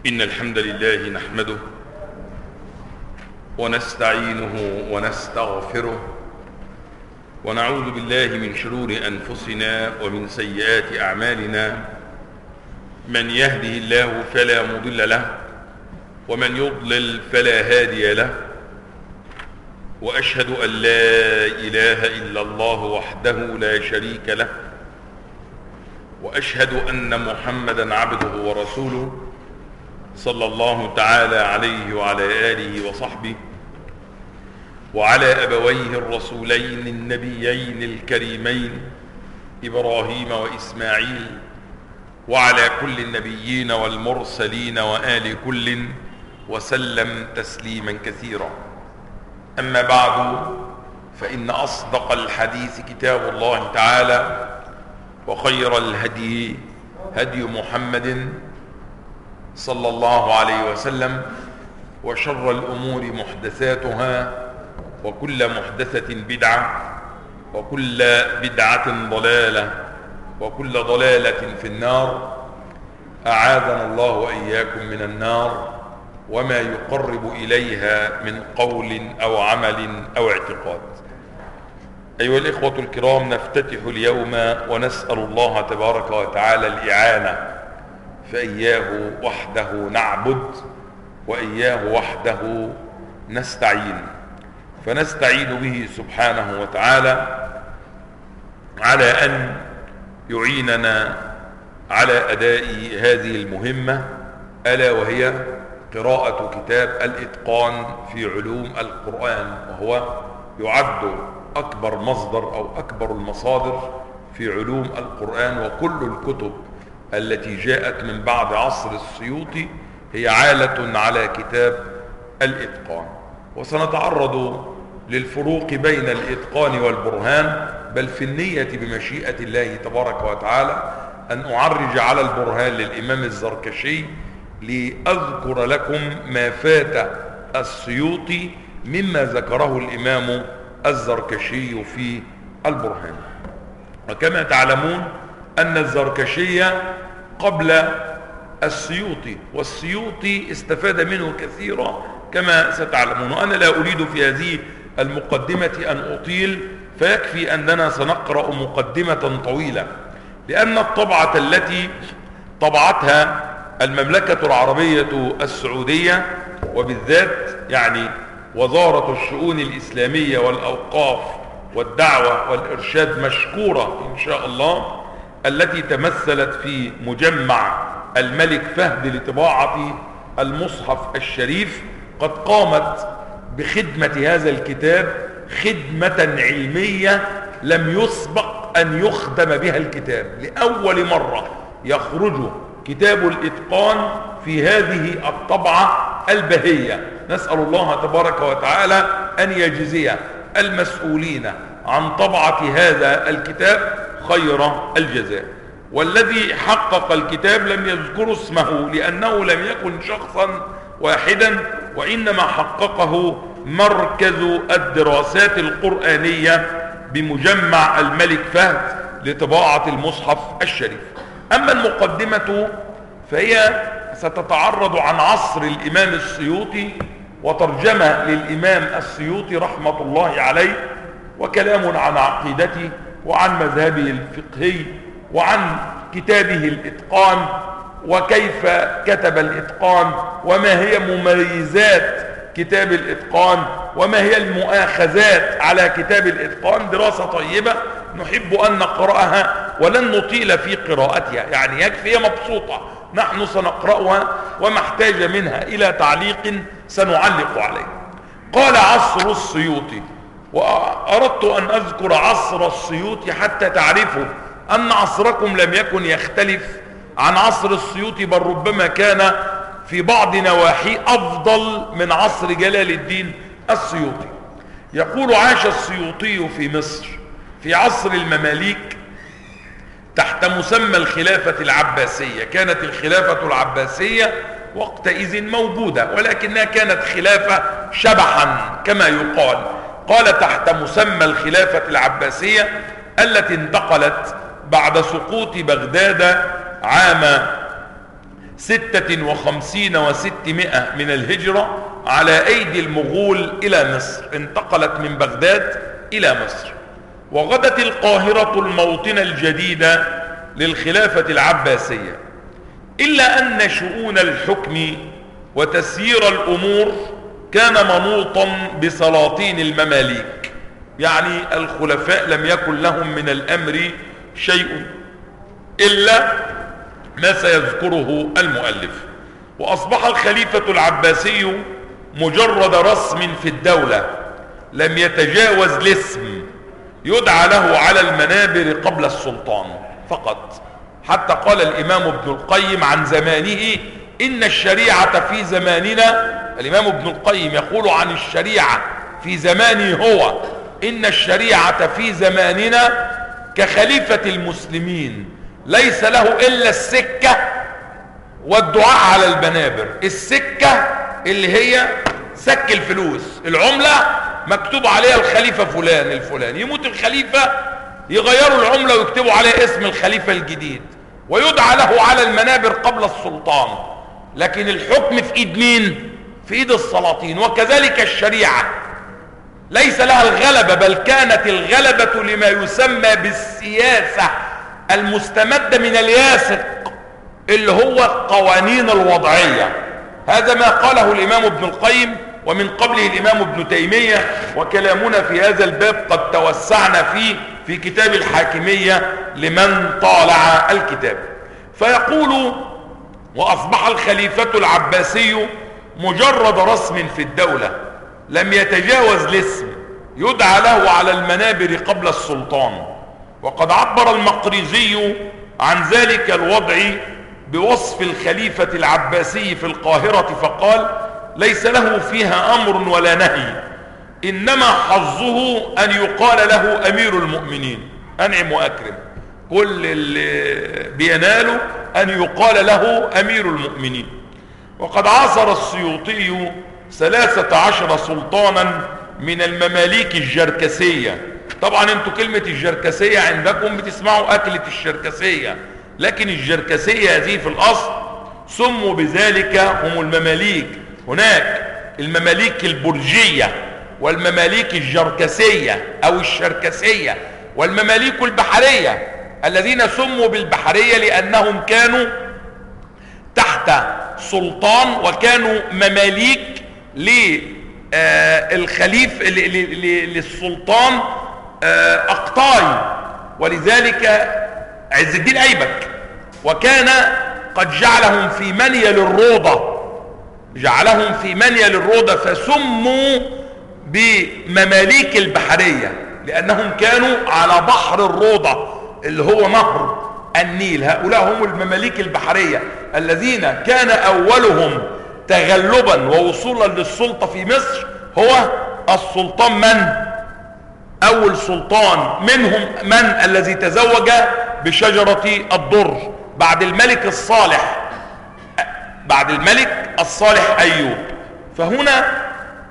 إن الحمد لله نحمده ونستعينه ونستغفره ونعوذ بالله من شرور أنفسنا ومن سيئات أعمالنا. من يهده الله فلا مضل له ومن يضلل فلا هادي له، وأشهد أن لا إله إلا الله وحده لا شريك له، وأشهد أن محمدا عبده ورسوله صلى الله تعالى عليه وعلى آله وصحبه وعلى أبويه الرسولين النبيين الكريمين إبراهيم وإسماعيل وعلى كل النبيين والمرسلين وآل كل وسلم تسليما كثيرا. أما بعد، فإن أصدق الحديث كتاب الله تعالى، وخير الهدي هدي محمد صلى الله عليه وسلم، وشر الأمور محدثاتها، وكل محدثة بدعة، وكل بدعة ضلالة، وكل ضلالة في النار. أعاذنا الله وإياكم من النار وما يقرب إليها من قول أو عمل أو اعتقاد. أيها الإخوة الكرام، نفتتح اليوم ونسأل الله تبارك وتعالى الإعانة، فإياه وحده نعبد وإياه وحده نستعين. فنستعين به سبحانه وتعالى على أن يعيننا على أداء هذه المهمة، ألا وهي قراءة كتاب الإتقان في علوم القرآن، وهو يعد أكبر مصدر أو أكبر المصادر في علوم القرآن. وكل الكتب التي جاءت من بعد عصر السيوطي هي عالة على كتاب الإتقان. وسنتعرض للفروق بين الإتقان والبرهان، بل في النية بمشيئة الله تبارك وتعالى أن أعرج على البرهان للإمام الزركشي لأذكر لكم ما فات السيوطي مما ذكره الإمام الزركشي في البرهان. وكما تعلمون أن الزركشي قبل السيوطي، والسيوطي استفاد منه كثيرا كما ستعلمون. وأنا لا أريد في هذه المقدمة أن أطيل، فيكفي أننا سنقرأ مقدمة طويلة، لأن الطبعة التي طبعتها المملكة العربية السعودية، وبالذات يعني وزارة الشؤون الإسلامية والأوقاف والدعوة والإرشاد مشكورة إن شاء الله، التي تمثلت في مجمع الملك فهد لطباعة المصحف الشريف، قد قامت بخدمة هذا الكتاب خدمة علمية لم يسبق أن يخدم بها الكتاب. لأول مرة يخرج كتاب الإتقان في هذه الطبعة البهية. نسأل الله تبارك وتعالى أن يجزي المسؤولين عن طبعة هذا الكتاب خير الجزاء. والذي حقق الكتاب لم يذكر اسمه لأنه لم يكن شخصا واحدا، وإنما حققه مركز الدراسات القرآنية بمجمع الملك فهد لطباعة المصحف الشريف. أما المقدمة فهي ستتعرض عن عصر الإمام السيوطي، وترجمة للإمام السيوطي رحمة الله عليه، وكلام عن عقيدته وعن مذهبه الفقهي وعن كتابه الإتقان، وكيف كتب الإتقان، وما هي مميزات كتاب الإتقان، وما هي المؤاخذات على كتاب الإتقان. دراسة طيبة نحب أن نقرأها ولن نطيل في قراءتها، يعني يكفي، هي مبسوطة، نحن سنقرأها، وما احتاج منها إلى تعليق سنعلق عليه. قال عصر السيوطي، وأردت أن أذكر عصر السيوطي حتى تعرفوا أن عصركم لم يكن يختلف عن عصر السيوطي، بل ربما كان في بعض نواحيه أفضل من عصر جلال الدين السيوطي. يقول: عاش السيوطي في مصر في عصر المماليك تحت مسمى الخلافة العباسية. كانت الخلافة العباسية وقتئذ موجودة، ولكنها كانت خلافة شبحا كما يقال. قال: تحت مسمى الخلافة العباسية التي انتقلت بعد سقوط بغداد عام 56 و600 من الهجرة على أيدي المغول إلى مصر، انتقلت من بغداد إلى مصر، وغدت القاهرة الموطن الجديد للخلافة العباسية، إلا أن شؤون الحكم وتسيير الأمور كان منوطا بسلاطين المماليك، يعني الخلفاء لم يكن لهم من الأمر شيء إلا ما سيذكره المؤلف. وأصبح الخليفة العباسي مجرد رسم في الدولة لم يتجاوز الاسم يدعى له على المنابر قبل السلطان فقط، حتى قال الإمام ابن القيم عن زمانه إن الشريعة في زماننا، الإمام ابن القيم يقول عن الشريعة في زمانه هو إن الشريعة في زماننا كخليفة المسلمين ليس له إلا السكة والدعاء على المنابر. السكة اللي هي سك الفلوس، العملة مكتوب عليها الخليفة فلان الفلاني، يموت الخليفة يغيروا العملة ويكتبوا عليها اسم الخليفة الجديد ويدعى له على المنابر قبل السلطان، لكن الحكم في ايد مين؟ في ايد السلاطين. وكذلك الشريعة ليس لها الغلبة، بل كانت الغلبة لما يسمى بالسياسة المستمدة من الياسق اللي هو القوانين الوضعية. هذا ما قاله الإمام ابن القيم ومن قبله الإمام ابن تيمية، وكلامنا في هذا الباب قد توسعنا فيه في كتاب الحاكمية لمن طالع الكتاب. فيقول وأصبح الخليفة العباسي مجرد رسم في الدولة لم يتجاوز الاسم يدعى له على المنابر قبل السلطان. وقد عبر المقريزي عن ذلك الوضع بوصف الخليفة العباسي في القاهرة فقال ليس له فيها أمر ولا نهي، إنما حظه أن يقال له أمير المؤمنين، أنعم وأكرم، كل اللي بيناله أن يقال له أمير المؤمنين. وقد عاصر السيوطي 13 سلطانا من المماليك الجركسية. طبعا انتوا كلمة الجركسية عندكم بتسمعوا أكلة الشركسية، لكن الجركسية هذه في الأصل سموا بذلك هم المماليك. هناك المماليك البرجية والمماليك الجركسية أو الشركسية والمماليك البحرية، الذين سموا بالبحرية لأنهم كانوا تحت سلطان وكانوا مماليك للسلطان أقطاي، ولذلك عز الدين أيبك، وكان قد جعلهم في منيل الروضة، جعلهم في منيل الروضة، فسموا بمماليك البحرية لأنهم كانوا على بحر الروضة اللي هو نهر النيل. هؤلاء هم المماليك البحرية الذين كان أولهم تغلبا ووصولا للسلطة في مصر هو السلطان من؟ أول سلطان منهم من؟ الذي تزوج بشجرة الدر بعد الملك الصالح، بعد الملك الصالح أيوب. فهنا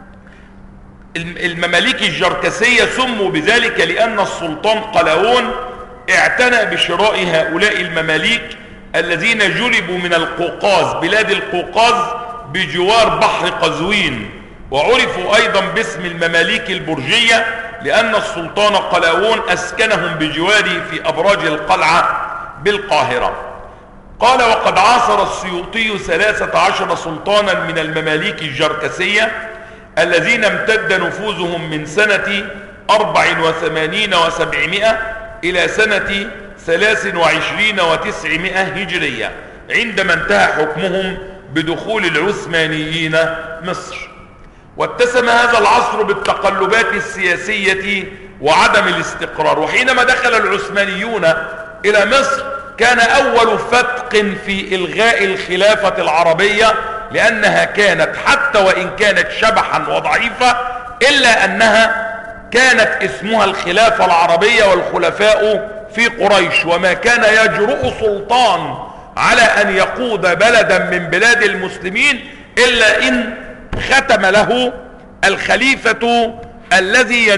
المماليك الجركسية سموا بذلك لأن السلطان قلاوون اعتنى بشراء هؤلاء المماليك الذين جلبوا من القوقاز، بلاد القوقاز بجوار بحر قزوين، وعرفوا أيضا باسم المماليك البرجية لأن السلطان قلاوون أسكنهم بجواره في أبراج القلعة بالقاهرة. قال وقد عاصر السيوطي 13 سلطانا من المماليك الجركسية الذين امتد نفوذهم من سنة 84 و700 إلى سنة 23 و900 هجرية، عندما انتهى حكمهم بدخول العثمانيين مصر. واتسم هذا العصر بالتقلبات السياسية وعدم الاستقرار. وحينما دخل العثمانيون إلى مصر كان أول فتق في إلغاء الخلافة العربية، لأنها كانت حتى وإن كانت شبحا وضعيفة إلا أنها كانت اسمها الخلافة العربية والخلفاء في قريش، وما كان يجرؤ سلطان على أن يقود بلدا من بلاد المسلمين إلا إن ختم له الخليفة الذي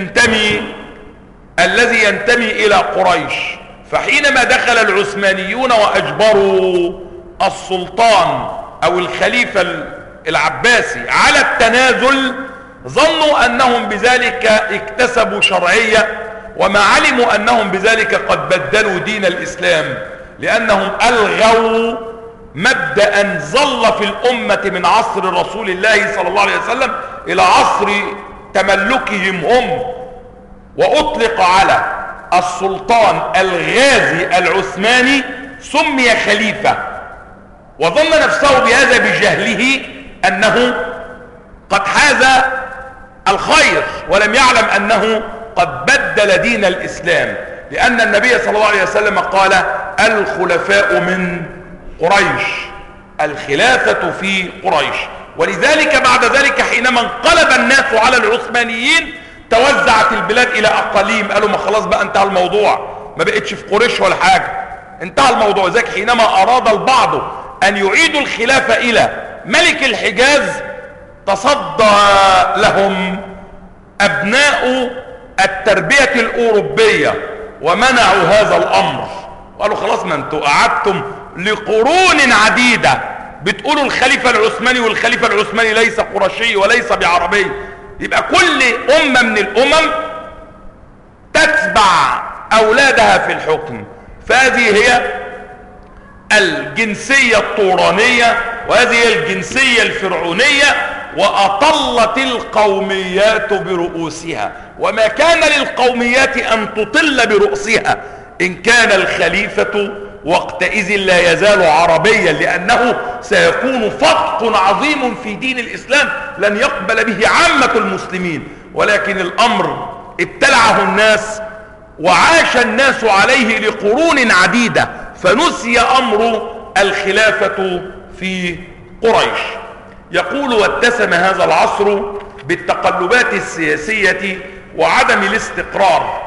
ينتمي إلى قريش. فحينما دخل العثمانيون وأجبروا السلطان او الخليفة العباسي على التنازل ظنوا انهم بذلك اكتسبوا شرعية، وما علموا انهم بذلك قد بدلوا دين الاسلام، لانهم الغوا مبدأ ظل في الامة من عصر رسول الله صلى الله عليه وسلم الى عصر تملكهم هم، واطلق على السلطان الغازي العثماني سمي خليفة، وظن نفسه بهذا بجهله انه قد حاز الخير، ولم يعلم انه قد بدل دين الاسلام، لان النبي صلى الله عليه وسلم قال الخلفاء من قريش، الخلافة في قريش. ولذلك بعد ذلك حينما انقلب الناس على العثمانيين توزعت البلاد الى اقاليم، قالوا ما خلاص بقى انتهى الموضوع، ما بقتش في قريش ولا حاجة، انتهى الموضوع. ذلك حينما اراد البعض ان يعيدوا الخلافة الى ملك الحجاز تصدى لهم ابناء التربية الاوروبية ومنعوا هذا الامر، وقالوا خلاص ما انتوا قعدتم لقرون عديدة بتقولوا الخليفة العثماني، والخليفة العثماني ليس قرشي وليس بعربي، يبقى كل امة من الامم تتبع اولادها في الحكم. فهذه هي الجنسية الطورانية، وهذه هي الجنسية الفرعونية، واطلت القوميات برؤوسها، وما كان للقوميات ان تطل برؤسها ان كان الخليفة وقتئذ لا يزال عربيا، لانه سيكون فتق عظيم في دين الاسلام لن يقبل به عامة المسلمين. ولكن الامر ابتلعه الناس وعاش الناس عليه لقرون عديدة، فنسي امر الخلافة في قريش. يقول واتسم هذا العصر بالتقلبات السياسية وعدم الاستقرار،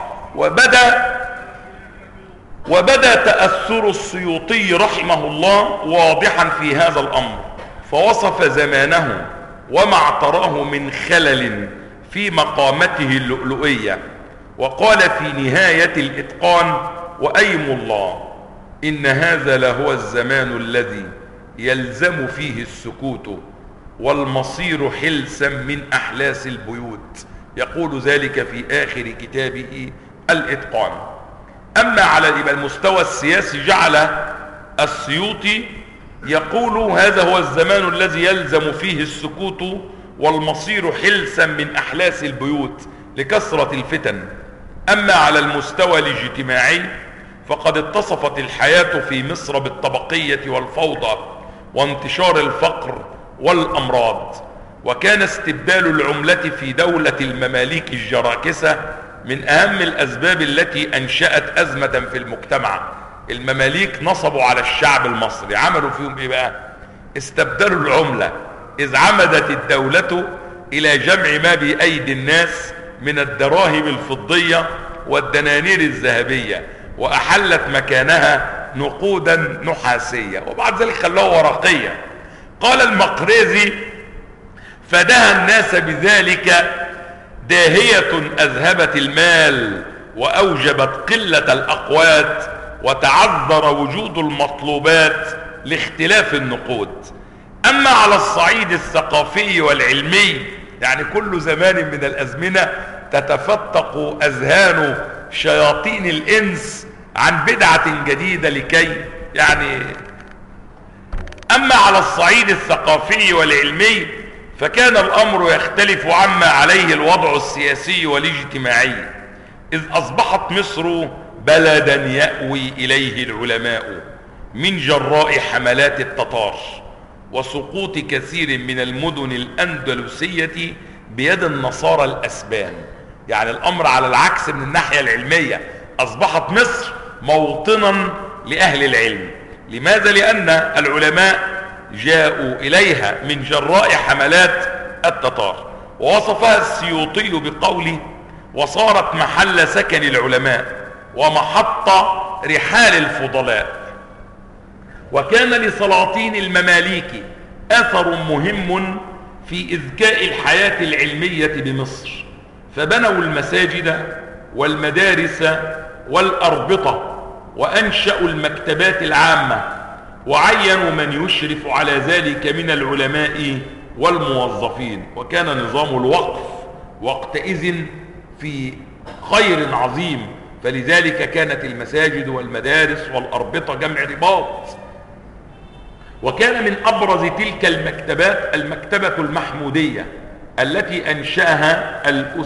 وبدا تأثر السيوطي رحمه الله واضحا في هذا الامر، فوصف زمانه وما اعتراه من خلل في مقامته اللؤلؤية، وقال في نهاية الاتقان وايم الله ان هذا لهو الزمان الذي يلزم فيه السكوت والمصير حلسا من احلاس البيوت. يقول ذلك في اخر كتابه الاتقان. اما على المستوى السياسي جعل السيوطي يقول هذا هو الزمان الذي يلزم فيه السكوت والمصير حلسا من احلاس البيوت لكثرة الفتن. اما على المستوى الاجتماعي فقد اتصفت الحياة في مصر بالطبقية والفوضى وانتشار الفقر والامراض، وكان استبدال العملة في دولة المماليك الجراكسة من اهم الاسباب التي انشأت ازمة في المجتمع. المماليك نصبوا على الشعب المصري، عملوا فيهم ايه بقى؟ استبدلوا العملة، اذ عمدت الدولة الى جمع ما بايدي الناس من الدراهم الفضية والدنانير الذهبية، واحلت مكانها نقودا نحاسية، وبعد ذلك خلوها ورقية. قال المقريزي فدها الناس بذلك داهية اذهبت المال واوجبت قلة الاقوات وتعذر وجود المطلوبات لاختلاف النقود. اما على الصعيد الثقافي والعلمي يعني كل زمان من الازمنة تتفتق اذهان شياطين الانس عن بدعة جديدة لكي اما على الصعيد الثقافي والعلمي فكان الامر يختلف عما عليه الوضع السياسي والاجتماعي، اذ اصبحت مصر بلدا يأوي اليه العلماء من جراء حملات التتار وسقوط كثير من المدن الاندلسية بيد النصارى الاسبان. يعني الامر على العكس من الناحية العلمية، اصبحت مصر موطنا لاهل العلم. لماذا؟ لان العلماء جاءوا اليها من جراء حملات التتار. ووصفها السيوطي بقوله وصارت محل سكن العلماء ومحط رحال الفضلاء. وكان لسلاطين المماليك اثر مهم في اذكاء الحياة العلمية بمصر، فبنوا المساجد والمدارس والاربطة وانشأوا المكتبات العامة وعينوا من يشرف على ذلك من العلماء والموظفين، وكان نظام الوقف وقتئذ في خير عظيم، فلذلك كانت المساجد والمدارس والأربطة جمع رباط. وكان من أبرز تلك المكتبات المكتبة المحمودية التي أنشأها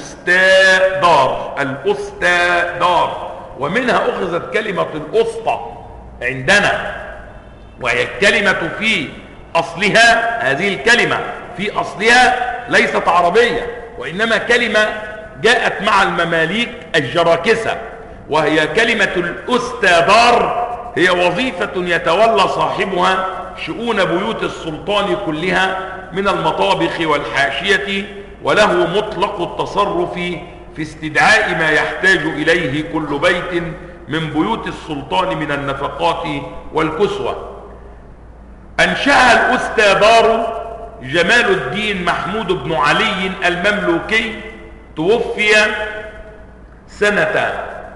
الأستاذار، ومنها أخذت كلمة الأسطى عندنا، وهي الكلمة في أصلها، هذه الكلمة في أصلها ليست عربية، وإنما كلمة جاءت مع المماليك الجراكسة، وهي كلمة الأستاذار، هي وظيفة يتولى صاحبها شؤون بيوت السلطان كلها من المطابخ والحاشية، وله مطلق التصرف في استدعاء ما يحتاج إليه كل بيت من بيوت السلطان من النفقات والكسوة. أنشأها الأستاذار جمال الدين محمود بن علي المملوكي، توفي سنة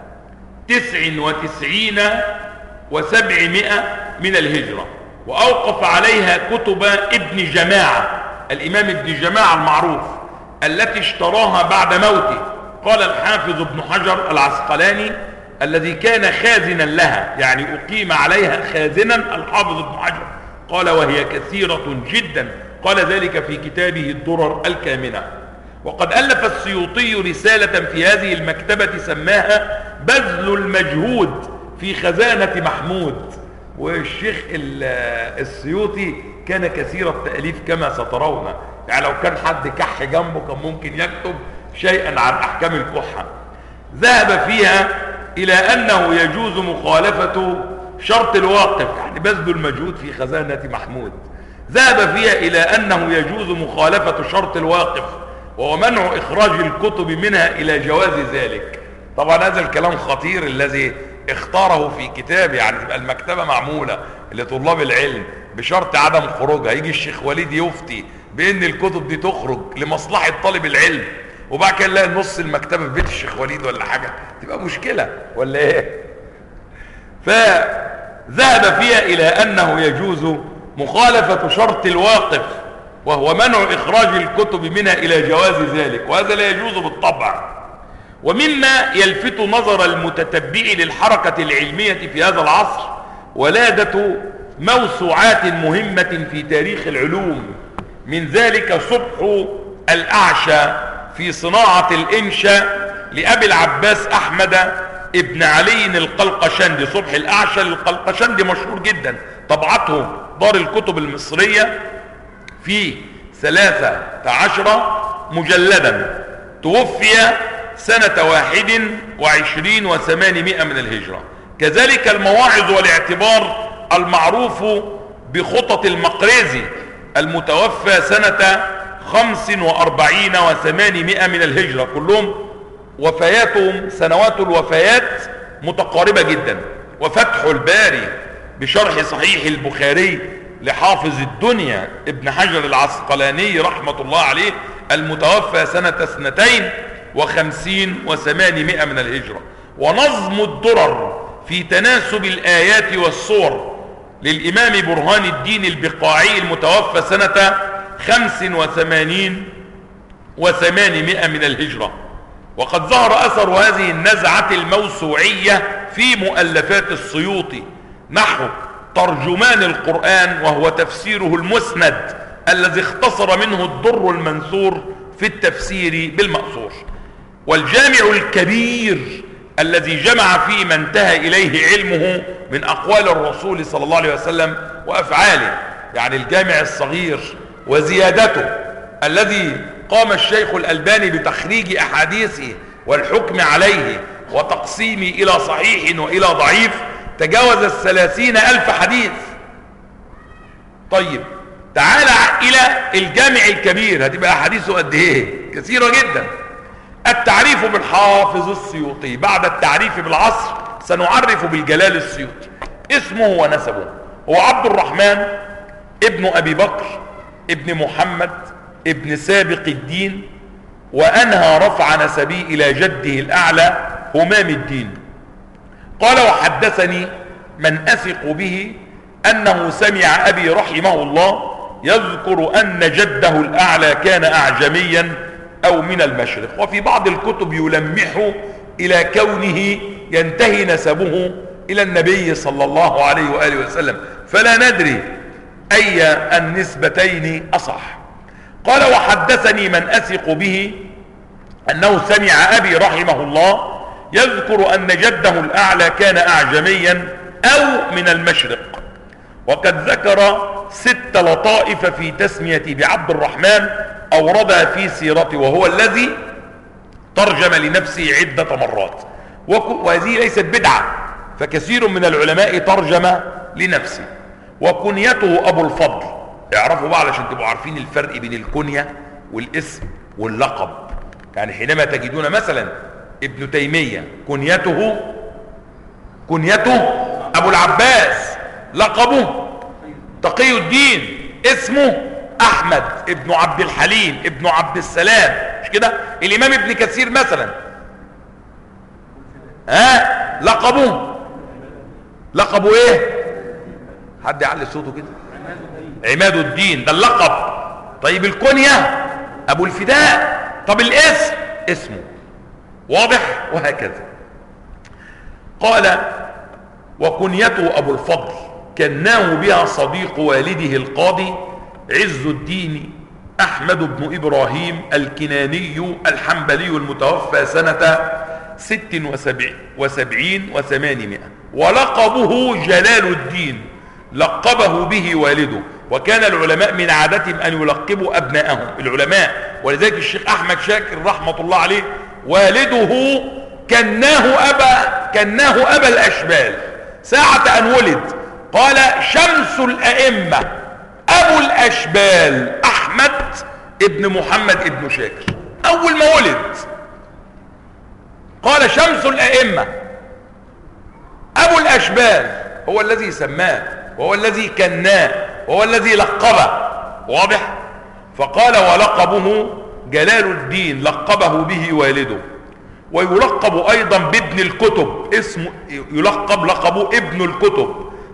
99 و700 من الهجرة، وأوقف عليها كتب ابن جماعة، الإمام ابن جماعة المعروف، التي اشتراها بعد موته. قال الحافظ ابن حجر العسقلاني الذي كان خازنا لها، يعني أقيم عليها خازنا الحافظ ابن حجر، قال وهي كثيرة جدا، قال ذلك في كتابه الدرر الكامنة. وقد ألف السيوطي رسالة في هذه المكتبة سماها بذل المجهود في خزانة محمود. والشيخ السيوطي كان كثير التأليف كما سترون، يعني لو كان حد كح جنبه كان ممكن يكتب شيئا عن أحكام الكحة. ذهب فيها إلى أنه يجوز مخالفة شرط الواقف، يعني بذل المجهود في خزانة محمود، ذهب فيها إلى أنه يجوز مخالفة شرط الواقف، وهو منع إخراج الكتب منها إلى جواز ذلك. طبعا هذا الكلام خطير الذي اختاره في كتاب، يعني تبقى المكتبة معمولة لطلاب العلم بشرط عدم خروجها، يجي الشيخ وليد يفتي بأن الكتب دي تخرج لمصلحة طالب العلم، وبعد كده نلاقي نص المكتبة في بيت الشيخ وليد ولا حاجة، تبقى مشكلة ولا ايه؟ فذهب فيها إلى أنه يجوز مخالفة شرط الواقف، وهو منع إخراج الكتب منها إلى جواز ذلك، وهذا لا يجوز بالطبع. ومما يلفت نظر المتتبع للحركة العلمية في هذا العصر ولادة موسوعات مهمة في تاريخ العلوم، من ذلك صبح الأعشى في صناعة الإنشاء لأبي العباس أحمد ابن علي القلقشندي. صبح الأعشى للقلقشندي مشهور جدا، طبعته دار الكتب المصرية في 13 مجلدا، توفي سنة 21 و800 من الهجرة. كذلك المواعظ والاعتبار المعروف بخطط المقريزي، المتوفى سنة 45 و800 من الهجرة، كلهم وفياتهم سنوات الوفيات متقاربة جدا. وفتح الباري بشرح صحيح البخاري لحافظ الدنيا ابن حجر العسقلاني رحمة الله عليه، المتوفى سنة 52 و800 من الهجرة. ونظم الدرر في تناسب الآيات والصور للإمام برهان الدين البقاعي، المتوفى سنة 85 و800 من الهجرة. وقد ظهر أثر هذه النزعة الموسوعية في مؤلفات السيوطي، نحو ترجمان القرآن وهو تفسيره المسند الذي اختصر منه الدر المنثور في التفسير بالمأثور، والجامع الكبير الذي جمع فيه ما انتهى إليه علمه من أقوال الرسول صلى الله عليه وسلم وأفعاله، يعني الجامع الصغير وزيادته الذي قام الشيخ الألباني بتخريج أحاديثه والحكم عليه وتقسيمه إلى صحيح وإلى ضعيف، تجاوز 30,000 حديث. طيب تعال إلى الجامع الكبير، هتبقى أحاديثه قد إيه؟ كثيرة جدا. التعريف بالحافظ السيوطي. بعد التعريف بالعصر سنعرف بالجلال السيوطي. اسمه ونسبه: هو عبد الرحمن ابن أبي بكر ابن محمد ابن سابق الدين، وأنهى رفع نسبي إلى جده الأعلى همام الدين. قال: وحدثني من أثق به أنه سمع أبي رحمه الله يذكر أن جده الأعلى كان أعجميا أو من المشرق. وفي بعض الكتب يلمح إلى كونه ينتهي نسبه إلى النبي صلى الله عليه وآله وسلم، فلا ندري أي النسبتين أصح. قال وحدثني من أثق به أنه سمع أبي رحمه الله يذكر أن جده الأعلى كان أعجميا أو من المشرق. وقد ذكر 6 لطائف في تسمية بعبد الرحمن أوردها في سيرته، وهو الذي ترجم لنفسه عدة مرات، وهذه ليست بدعة، فكثير من العلماء ترجم لنفسه. وكنيته أبو الفضل. اعرفوا بقى علشان تبقوا عارفين الفرق بين الكنية والاسم واللقب. يعني حينما تجدون مثلا ابن تيمية كنيته أبو العباس، لقبه تقي الدين، اسمه أحمد ابن عبد الحليم ابن عبد السلام، مش كده؟ الإمام ابن كثير مثلا لقبه ايه؟ حد يعلي صوته كده. عماد الدين، ده اللقب. طيب الكنية أبو الفداء. طب الاسم اسمه، واضح؟ وهكذا. قال وكنيته أبو الفضل كناه بها صديق والده القاضي عز الدين أحمد بن إبراهيم الكناني الحنبلي المتوفى سنة 76 و800. ولقبه جلال الدين، لقبه به والده. وكان العلماء من عادتهم أن يلقبوا أبناءهم العلماء، ولذلك الشيخ أحمد شاكر رحمة الله عليه والده كناه أبا الأشبال ساعة أن ولد. قال شمس الأئمة أبو الأشبال أحمد ابن محمد ابن شاكر، أول ما ولد قال شمس الأئمة أبو الأشبال، هو الذي سماه وهو الذي كناه وهو الذي لقبه، واضح؟ فقال ولقبه جلال الدين، لقبه به والده. ويلقب أيضا بابن الكتب، اسمه يلقب لقبه ابن الكتب.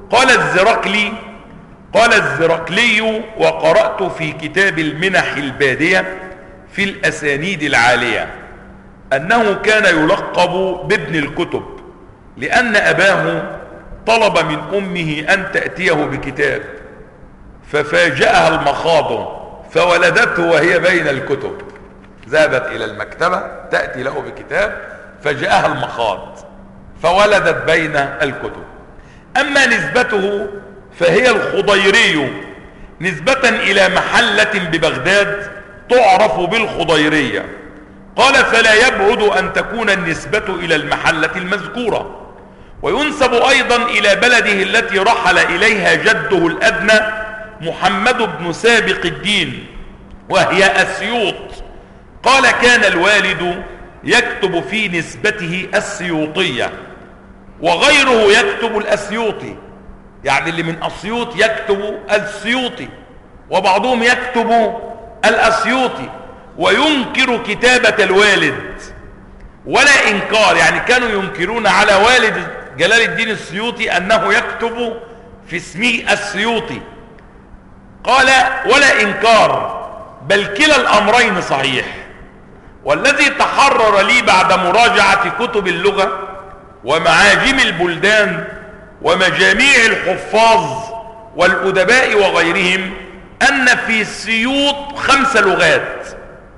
قال الزرقلي وقرأت في كتاب المنح البادية في الأسانيد العالية أنه كان يلقب بابن الكتب لأن أباه طلب من أمه أن تأتيه بكتاب ففاجأها المخاض فولدته وهي بين الكتب. ذهبت إلى المكتبة تأتي له بكتاب فجاءها المخاض فولدت بين الكتب. أما نسبته فهي الخضيري نسبة إلى محلة ببغداد تعرف بالخضيرية. قال فلا يبعد أن تكون النسبة إلى المحلة المذكورة. وينسب أيضا إلى بلده التي رحل إليها جده الأدنى محمد بن سابق الدين وهي أسيوط. قال كان الوالد يكتب في نسبته السيوطية وغيره يكتب الأسيوطي، يعني اللي من أسيوط يكتب السيوطي وبعضهم يكتب الأسيوطي، وينكر كتابة الوالد ولا إنكار، يعني كانوا ينكرون على والد جلال الدين السيوطي أنه يكتب في اسمه السيوطي. قال ولا إنكار، بل كلا الأمرين صحيح. والذي تحرر لي بعد مراجعة كتب اللغة ومعاجم البلدان ومجاميع الحفاظ والأدباء وغيرهم أن في السيوط 5 لغات: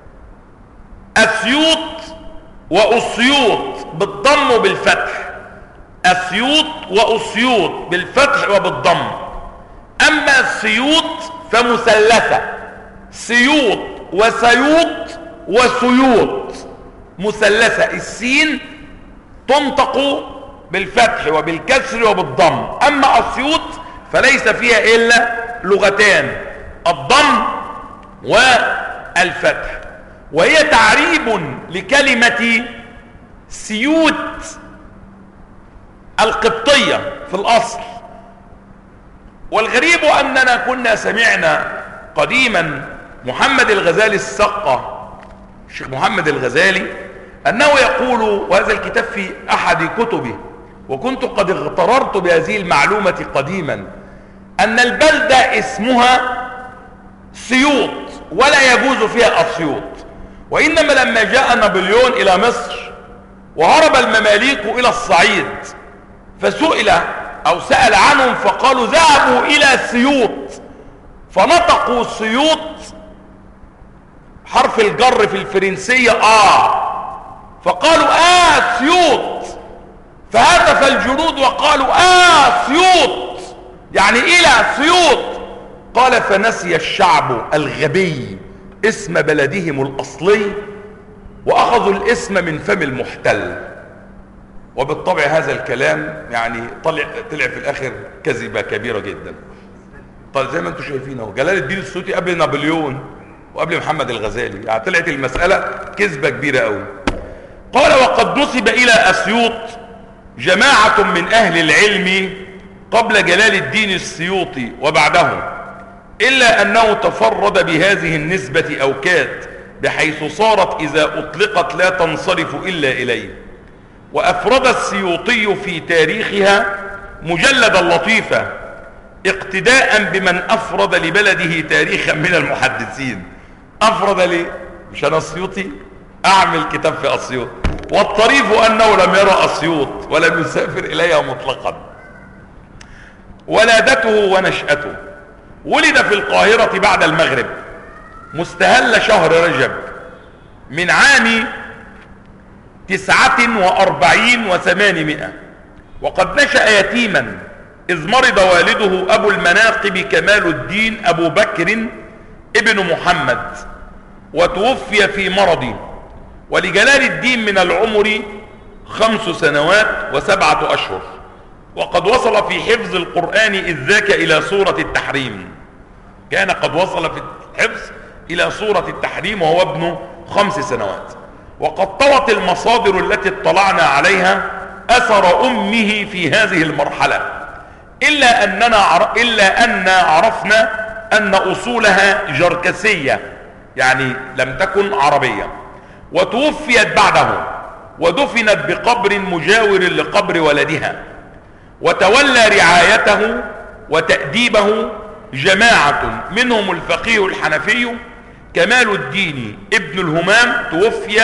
أسيوط وأسيوط بالضم وبالفتح، أسيوط وأسيوط بالفتح وبالضم. أما السيوط فمثلثة، سيوط وسيوط وسيوط مثلثة، السين تنطق بالفتح وبالكسر وبالضم. أما أسيوط فليس فيها إلا لغتان، الضم والفتح، وهي تعريب لكلمة سيوت القبطية في الأصل. والغريب أننا كنا سمعنا قديما محمد الغزالي السقة، الشيخ محمد الغزالي، أنه يقول، وهذا الكتاب في أحد كتبه وكنت قد اغتررت بهذه المعلومة قديما، ان البلدة اسمها سيوط ولا يجوز فيها اسيوط، وانما لما جاء نابليون الى مصر وهرب المماليك الى الصعيد فسئل او سأل عنهم فقالوا ذهبوا الى سيوط، فنطقوا سيوط حرف الجر في الفرنسية فقالوا سيوط، فهتف الجنود وقالوا سيوط يعني الى سيوط. قال فنسي الشعب الغبي اسم بلدهم الاصلي واخذوا الاسم من فم المحتل. وبالطبع هذا الكلام يعني طلع في الاخر كذبة كبيرة جدا. طيب زي ما انتم شايفين اهو جلال الدين السيوطي قبل نابليون وقبل محمد الغزالي، يعني طلعت المسألة كذبة كبيرة قوي. قال وقد نسب الى اسيوط جماعة من اهل العلم قبل جلال الدين السيوطي وبعده، الا انه تفرد بهذه النسبة اوكاد بحيث صارت اذا اطلقت لا تنصرف الا اليه. وافرد السيوطي في تاريخها مجلدا لطيفا اقتداء بمن افرد لبلده تاريخا من المحدثين. افرد ليه؟ مش انا السيوطي اعمل كتاب في اسيوط، والطريف انه لم يرى اسيوط ولم يسافر اليها مطلقا. ولادته ونشأته: ولد في القاهرة بعد المغرب مستهل شهر رجب من عام 49 و800، وقد نشأ يتيما إذ مرض والده أبو المناقب كمال الدين أبو بكر ابن محمد وتوفي في مرضه. ولجلال الدين من العمر 5 سنوات و7 أشهر، وقد وصل في حفظ القرآن إذ ذاك إلى سورة التحريم. كان قد وصل في الحفظ إلى سورة التحريم وهو ابن 5 سنوات. وقد طوت المصادر التي اطلعنا عليها أثر أمه في هذه المرحلة، إلا أن عرفنا أن أصولها جركسية يعني لم تكن عربية، وتوفيت بعده ودفنت بقبر مجاور لقبر ولدها. وتولى رعايته وتأديبه جماعة منهم الفقيه الحنفي كمال الدين ابن الهمام توفي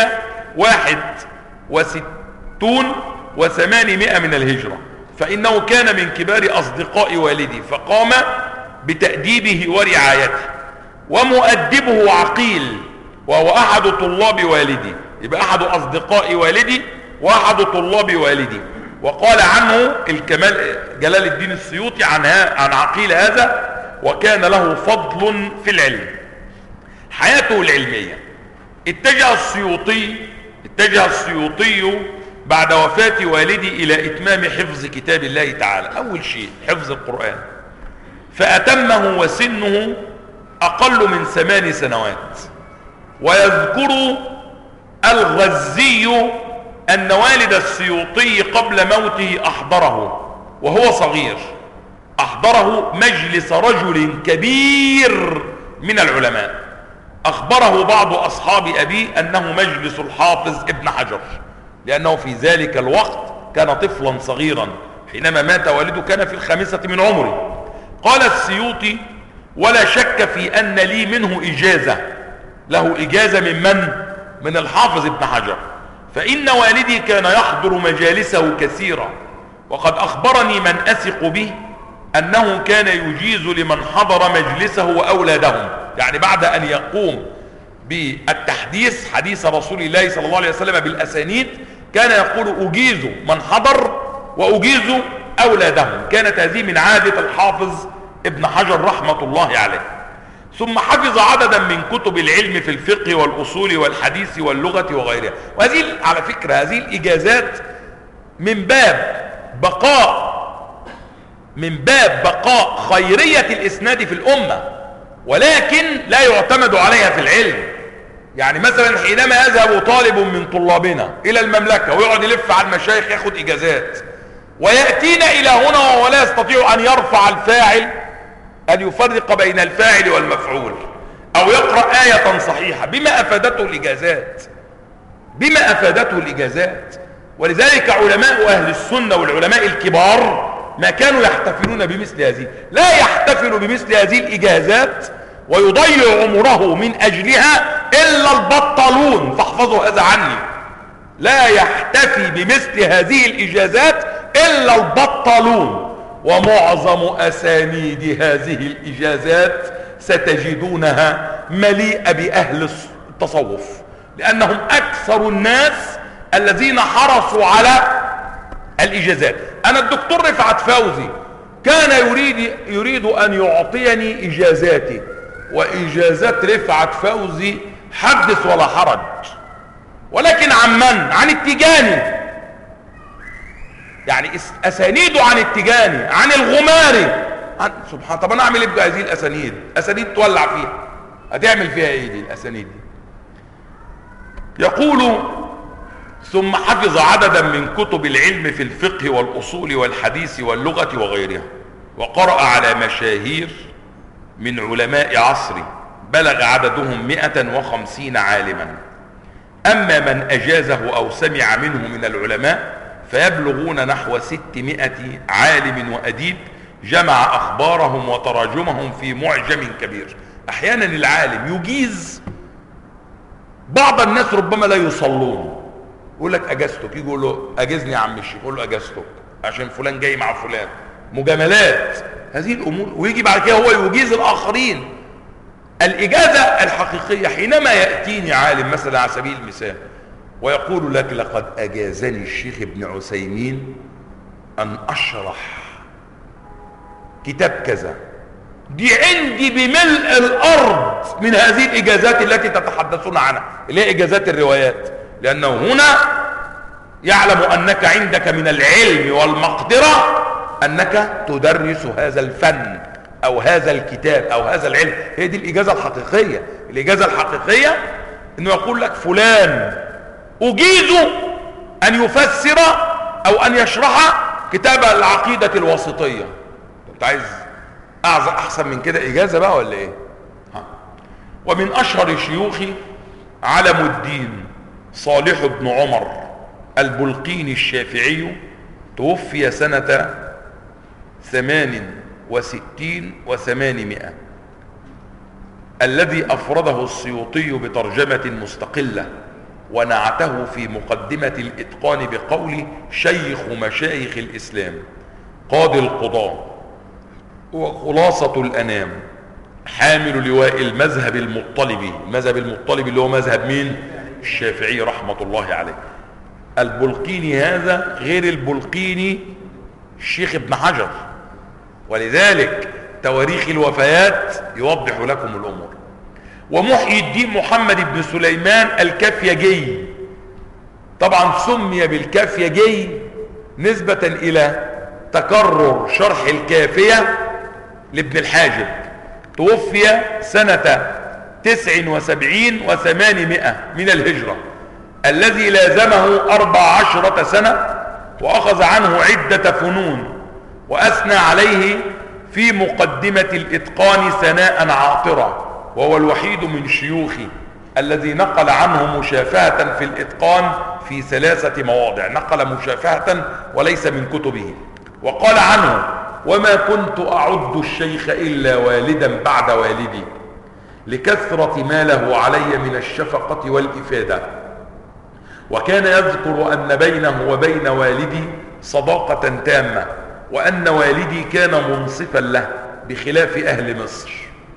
61 و800 من الهجرة، فإنه كان من كبار أصدقاء والدي فقام بتأديبه ورعايته. ومؤدبه عقيل وهو أحد طلاب والدي، يبقى أحد أصدقاء والدي وأحد طلاب والدي. وقال عنه الكمال جلال الدين السيوطي عن عقيل هذا: وكان له فضل في العلم. حياته العلمية: اتجه السيوطي بعد وفاة والدي إلى إتمام حفظ كتاب الله تعالى. أول شيء حفظ القرآن، فأتمه وسنه أقل من 8 سنوات. ويذكر الغزي أن والد السيوطي قبل موته أحضره وهو صغير، أحضره مجلس رجل كبير من العلماء. أخبره بعض أصحاب أبيه أنه مجلس الحافظ ابن حجر، لأنه في ذلك الوقت كان طفلا صغيرا حينما مات والده، كان في 5 من عمره. قال السيوطي: ولا شك في أن لي منه إجازة، له إجازة من الحافظ ابن حجر، فإن والدي كان يحضر مجالسه كثيرا. وقد أخبرني من أثق به أنه كان يجيز لمن حضر مجلسه وأولادهم، يعني بعد أن يقوم بالتحديث حديث رسول الله صلى الله عليه وسلم بالأسانيد كان يقول: أجيز من حضر وأجيز أولادهم. كانت هذه من عادة الحافظ ابن حجر رحمة الله عليه. ثم حفظ عددا من كتب العلم في الفقه والأصول والحديث واللغة وغيرها. وهذه على فكرة هذه الإجازات من باب بقاء خيرية الإسناد في الأمة، ولكن لا يعتمد عليها في العلم. يعني مثلا حينما يذهب طالب من طلابنا إلى المملكة ويقعد يلف على المشايخ ياخد إجازات، ويأتينا إلى هنا وهو لا يستطيع أن يرفع الفاعل، أن يفرق بين الفاعل والمفعول، أو يقرأ آية صحيحة، بما أفادته الإجازات؟ ولذلك علماء أهل السنة والعلماء الكبار ما كانوا يحتفلون بمثل هذه. لا يحتفل بمثل هذه الإجازات ويضيع عمره من أجلها إلا البطلون، فاحفظوا هذا عني. لا يحتفي بمثل هذه الإجازات إلا البطلون. ومعظم أسانيد هذه الإجازات ستجدونها مليئة بأهل التصوف، لأنهم أكثر الناس الذين حرصوا على الإجازات. أنا الدكتور رفعت فوزي كان يريد أن يعطيني إجازاتي، وإجازات رفعت فوزي حدث ولا حرج، ولكن عن من؟ عن التجاني، يعني أسانيده عن التجاني، عن الغماري، سبحان. طب أنا أعمل إيه بهذه الأسانيد؟ أسانيد تولع فيها، هتعمل فيها إيه دي الأسانيد دي؟ يقول: ثم حفظ عددا من كتب العلم في الفقه والأصول والحديث واللغة وغيرها، وقرأ على مشاهير من علماء عصره بلغ عددهم 150 عالما. أما من أجازه أو سمع منه من العلماء فيبلغون نحو 600 عالم وأديب جمع أخبارهم وتراجمهم في معجم كبير. أحيانا العالم يجيز بعض الناس، ربما لا يصلون، يقول لك أجازتك، يقول له أجزني يا عم الشيخ، يقول له أجازتك عشان فلان جاي مع فلان، مجاملات هذه الأمور. ويجي بعد كده هو يجيز الآخرين. الإجازة الحقيقية حينما يأتيني عالم مثلا على سبيل المثال ويقول لك: لقد أجازني الشيخ ابن عثيمين أن أشرح كتاب كذا، دي عندي بملء الأرض من هذه الإجازات التي تتحدثون عنها، اللي هي إجازات الروايات، لأنه هنا يعلم أنك عندك من العلم والمقدرة أنك تدرس هذا الفن أو هذا الكتاب أو هذا العلم. هي دي الإجازة الحقيقية. الإجازة الحقيقية أنه يقول لك: فلان أجيز أن يفسر أو أن يشرح كتاب العقيدة الواسطية. أنت عايز أحسن من كده إجازة بقى ولا إيه؟ ومن أشهر شيوخي علم الدين صالح بن عمر البلقيني الشافعي، توفي سنة 68 و800، الذي أفرده السيوطي بترجمة مستقلة ونعته في مقدمة الإتقان بقول: شيخ مشايخ الإسلام، قاضي القضاة، وخلاصة الأنام، حامل لواء المذهب المطلبي. المذهب المطلبي اللي هو مذهب مين؟ الشافعي رحمة الله عليه. البلقيني هذا غير البلقيني الشيخ ابن حجر، ولذلك تواريخ الوفيات يوضح لكم الأمور. ومحيي الدين محمد بن سليمان الكفيجي، طبعا سمي بالكفيجي نسبة إلى تكرر شرح الكافية لابن الحاجب، توفي سنة 79 و800 من الهجرة، الذي لازمه 14 سنة وأخذ عنه عدة فنون، وأثنى عليه في مقدمة الإتقان ثناء عاطرة، وهو الوحيد من شيوخي الذي نقل عنه مشافهة في الإتقان في 3 مواضع. نقل مشافهة وليس من كتبه، وقال عنه: وما كنت أعد الشيخ إلا والدا بعد والدي، لكثرة ما له علي من الشفقة والإفادة. وكان يذكر أن بينه وبين والدي صداقة تامة، وأن والدي كان منصفا له بخلاف أهل مصر.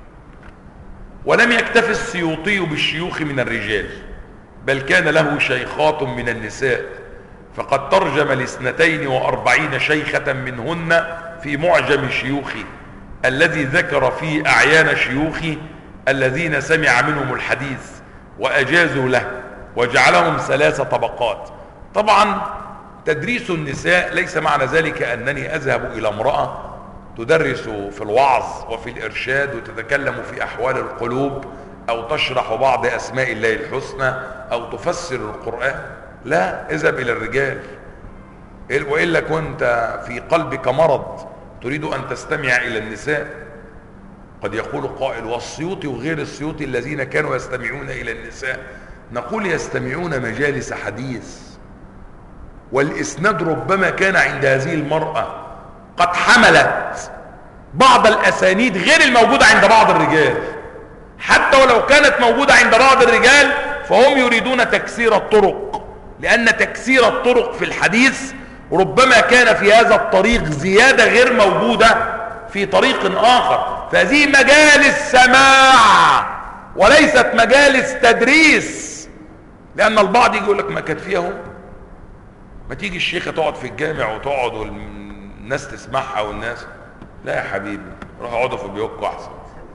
ولم يكتف السيوطي بالشيوخ من الرجال، بل كان له شيخات من النساء، فقد ترجم 42 شيخة منهن في معجم شيوخي، الذي ذكر فيه أعيان شيوخي الذين سمع منهم الحديث وأجازوا له، وجعلهم 3 طبقات. طبعا تدريس النساء ليس معنى ذلك أنني أذهب إلى امرأة تدرس في الوعظ وفي الإرشاد وتتكلم في أحوال القلوب، أو تشرح بعض أسماء الله الحسنى، أو تفسر القرآن. لا، اذهب إلى الرجال. وإلا كنت في قلبك مرض تريد أن تستمع إلى النساء. قد يقول قائل: والسيوطي وغير السيوطي الذين كانوا يستمعون إلى النساء. نقول: يستمعون مجالس حديث، والإسناد ربما كان عند هذه المرأة قد حملت بعض الأسانيد غير الموجودة عند بعض الرجال، حتى ولو كانت موجودة عند بعض الرجال فهم يريدون تكسير الطرق، لأن تكسير الطرق في الحديث ربما كان في هذا الطريق زيادة غير موجودة في طريق آخر. فهذه مجالس سماع وليست مجالس تدريس، لأن البعض يقول لك ما كانت فيها، ما تيجي الشيخة تقعد في الجامع وتقعد والناس تسمعها والناس، لا يا حبيبي روح اقعدوا في بيوتكم احسن.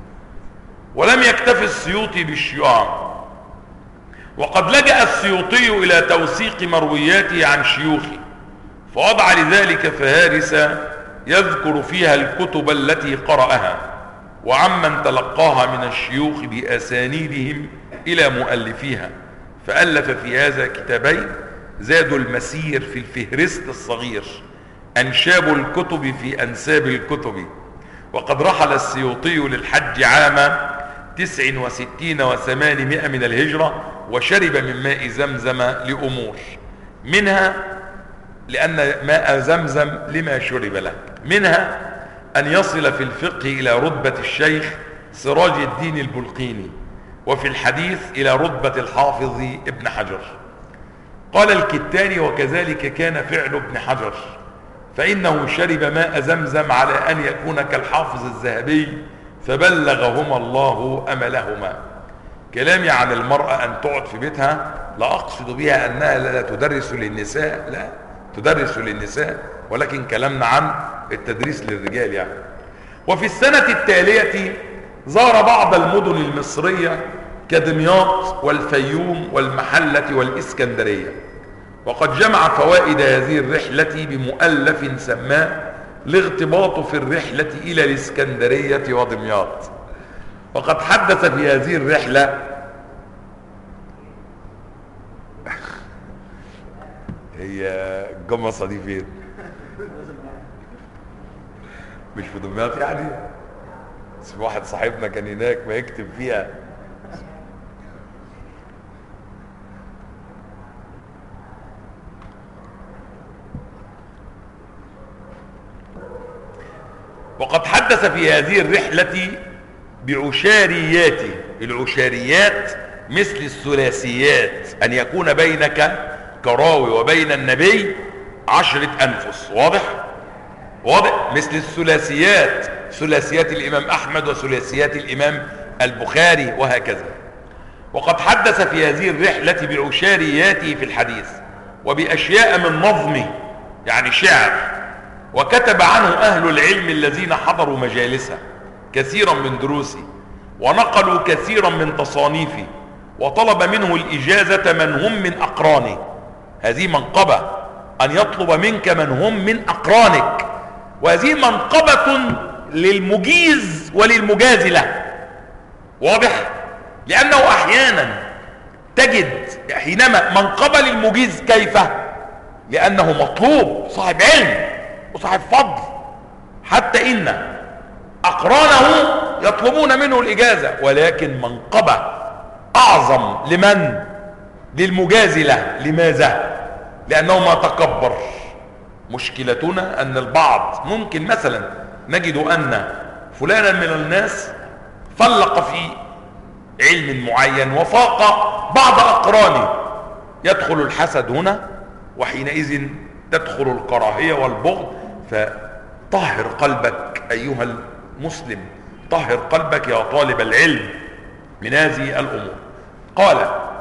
ولم يكتفي السيوطي بالشيوع، وقد لجأ السيوطي الى توثيق مروياته عن شيوخه، فوضع لذلك فهارس يذكر فيها الكتب التي قرأها وعمن تلقاها من الشيوخ بأسانيدهم إلى مؤلفيها، فألف في هذا كتابين: زاد المسير في الفهرست الصغير، أنشاب الكتب في أنساب الكتب. وقد رحل السيوطي للحج عام 69 و800 من الهجرة، وشرب من ماء زمزم لأمور، منها لأن ماء زمزم لما شرب له، منها أن يصل في الفقه إلى رتبة الشيخ سراج الدين البلقيني، وفي الحديث إلى رتبة الحافظ ابن حجر. قال الكتاني: وكذلك كان فعل ابن حجر، فإنه شرب ماء زمزم على أن يكون كالحافظ الذهبي، فبلغهما الله أملهما. كلامي عن المرأة أن تقعد في بيتها لا أقصد بها أنها لا تدرس للنساء، لا تدرس للنساء، ولكن كلامنا عن التدريس للرجال يعني. وفي السنة التالية زار بعض المدن المصرية كدمياط والفيوم والمحلة والإسكندرية، وقد جمع فوائد هذه الرحلة بمؤلف سماه الاغتباط في الرحلة إلى الإسكندرية ودمياط. وقد حدث في هذه الرحلة هي الجمصة دي فين؟ مش في دمياط يعني؟ بس واحد صاحبنا كان هناك ما يكتب فيها. وقد حدث في هذه الرحلة بعشاريات. العشاريات مثل الثلاثيات، أن يكون بينك كراوي وبين النبي 10 أنفس. واضح؟ واضح. مثل الثلاثيات، ثلاثيات الإمام أحمد وثلاثيات الإمام البخاري وهكذا. وقد حدث في هذه الرحلة بعشارياته في الحديث وبأشياء من نظمه، يعني شعر، وكتب عنه أهل العلم الذين حضروا مجالسه كثيرا من دروسه، ونقلوا كثيرا من تصانيفه، وطلب منه الإجازة من هم من أقرانه. هذه منقبة، أن يطلب منك من هم من أقرانك، وهذه منقبة للمجيز وللمجاز له. واضح؟ لأنه أحيانا تجد حينما منقبة للمجيز، كيف؟ لأنه مطلوب صاحب علم وصاحب فضل، حتى إن أقرانه يطلبون منه الإجازة، ولكن منقبة أعظم لمن؟ للمجاز له. لماذا؟ لأنه ما تكبر. مشكلتنا أن البعض ممكن مثلا نجد أن فلانا من الناس فلق في علم معين وفاق بعض أقرانه، يدخل الحسد هنا، وحينئذ تدخل الكراهية والبغض. فطهر قلبك أيها المسلم، طهر قلبك يا طالب العلم من هذه الأمور. قال: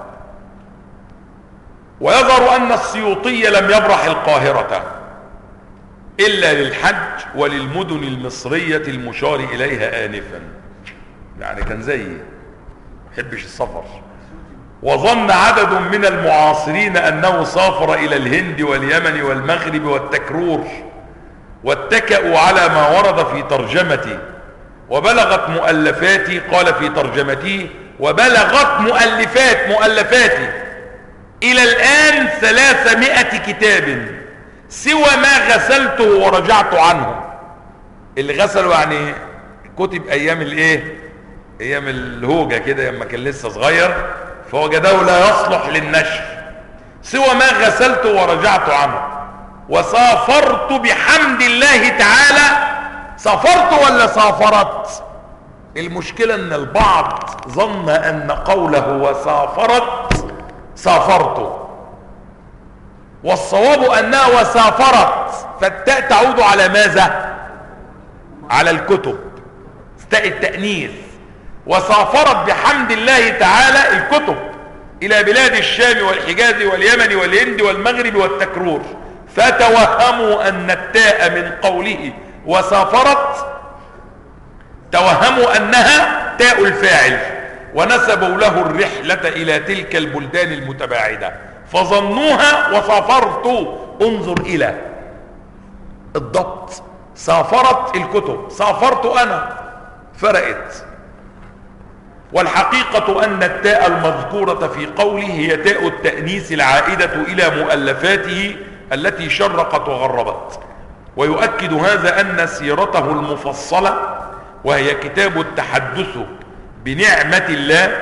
ويظهر أن السيوطي لم يبرح القاهرة إلا للحج وللمدن المصرية المشار إليها آنفا، يعني كان زيي يحبش السفر. وظن عدد من المعاصرين أنه سافر إلى الهند واليمن والمغرب والتكرور، واتكأوا على ما ورد في ترجمتي، وبلغت مؤلفاتي، قال في ترجمته: وبلغت مؤلفاتي إلى الآن 300 كتاب، سوى ما غسلته ورجعت عنه. اللي غسلوا يعني كتب أيام الإيه؟ أيام الهوجة كده، لما كان لسه صغير، فوجده لا يصلح للنشر. سوى ما غسلته ورجعت عنه. وسافرت بحمد الله تعالى. سافرت ولا سافرت؟ المشكلة ان البعض ظن ان قوله وسافرت سافرت، والصواب انها وسافرت، فالتاء تعود على ماذا؟ على الكتب، تاء التأنيث. وسافرت بحمد الله تعالى الكتب الى بلاد الشام والحجاز واليمن والهند والمغرب والتكرور، فتوهموا ان التاء من قوله وسافرت، توهموا انها تاء الفاعل، ونسبوا له الرحلة الى تلك البلدان المتباعدة فظنوها وسافرت. انظر الى الضبط، سافرت الكتب، سافرت انا، فرقت. والحقيقة ان التاء المذكورة في قوله هي تاء التأنيث العائدة الى مؤلفاته التي شرقت وغربت. ويؤكد هذا ان سيرته المفصلة، وهي كتاب التحدث بنعمة الله،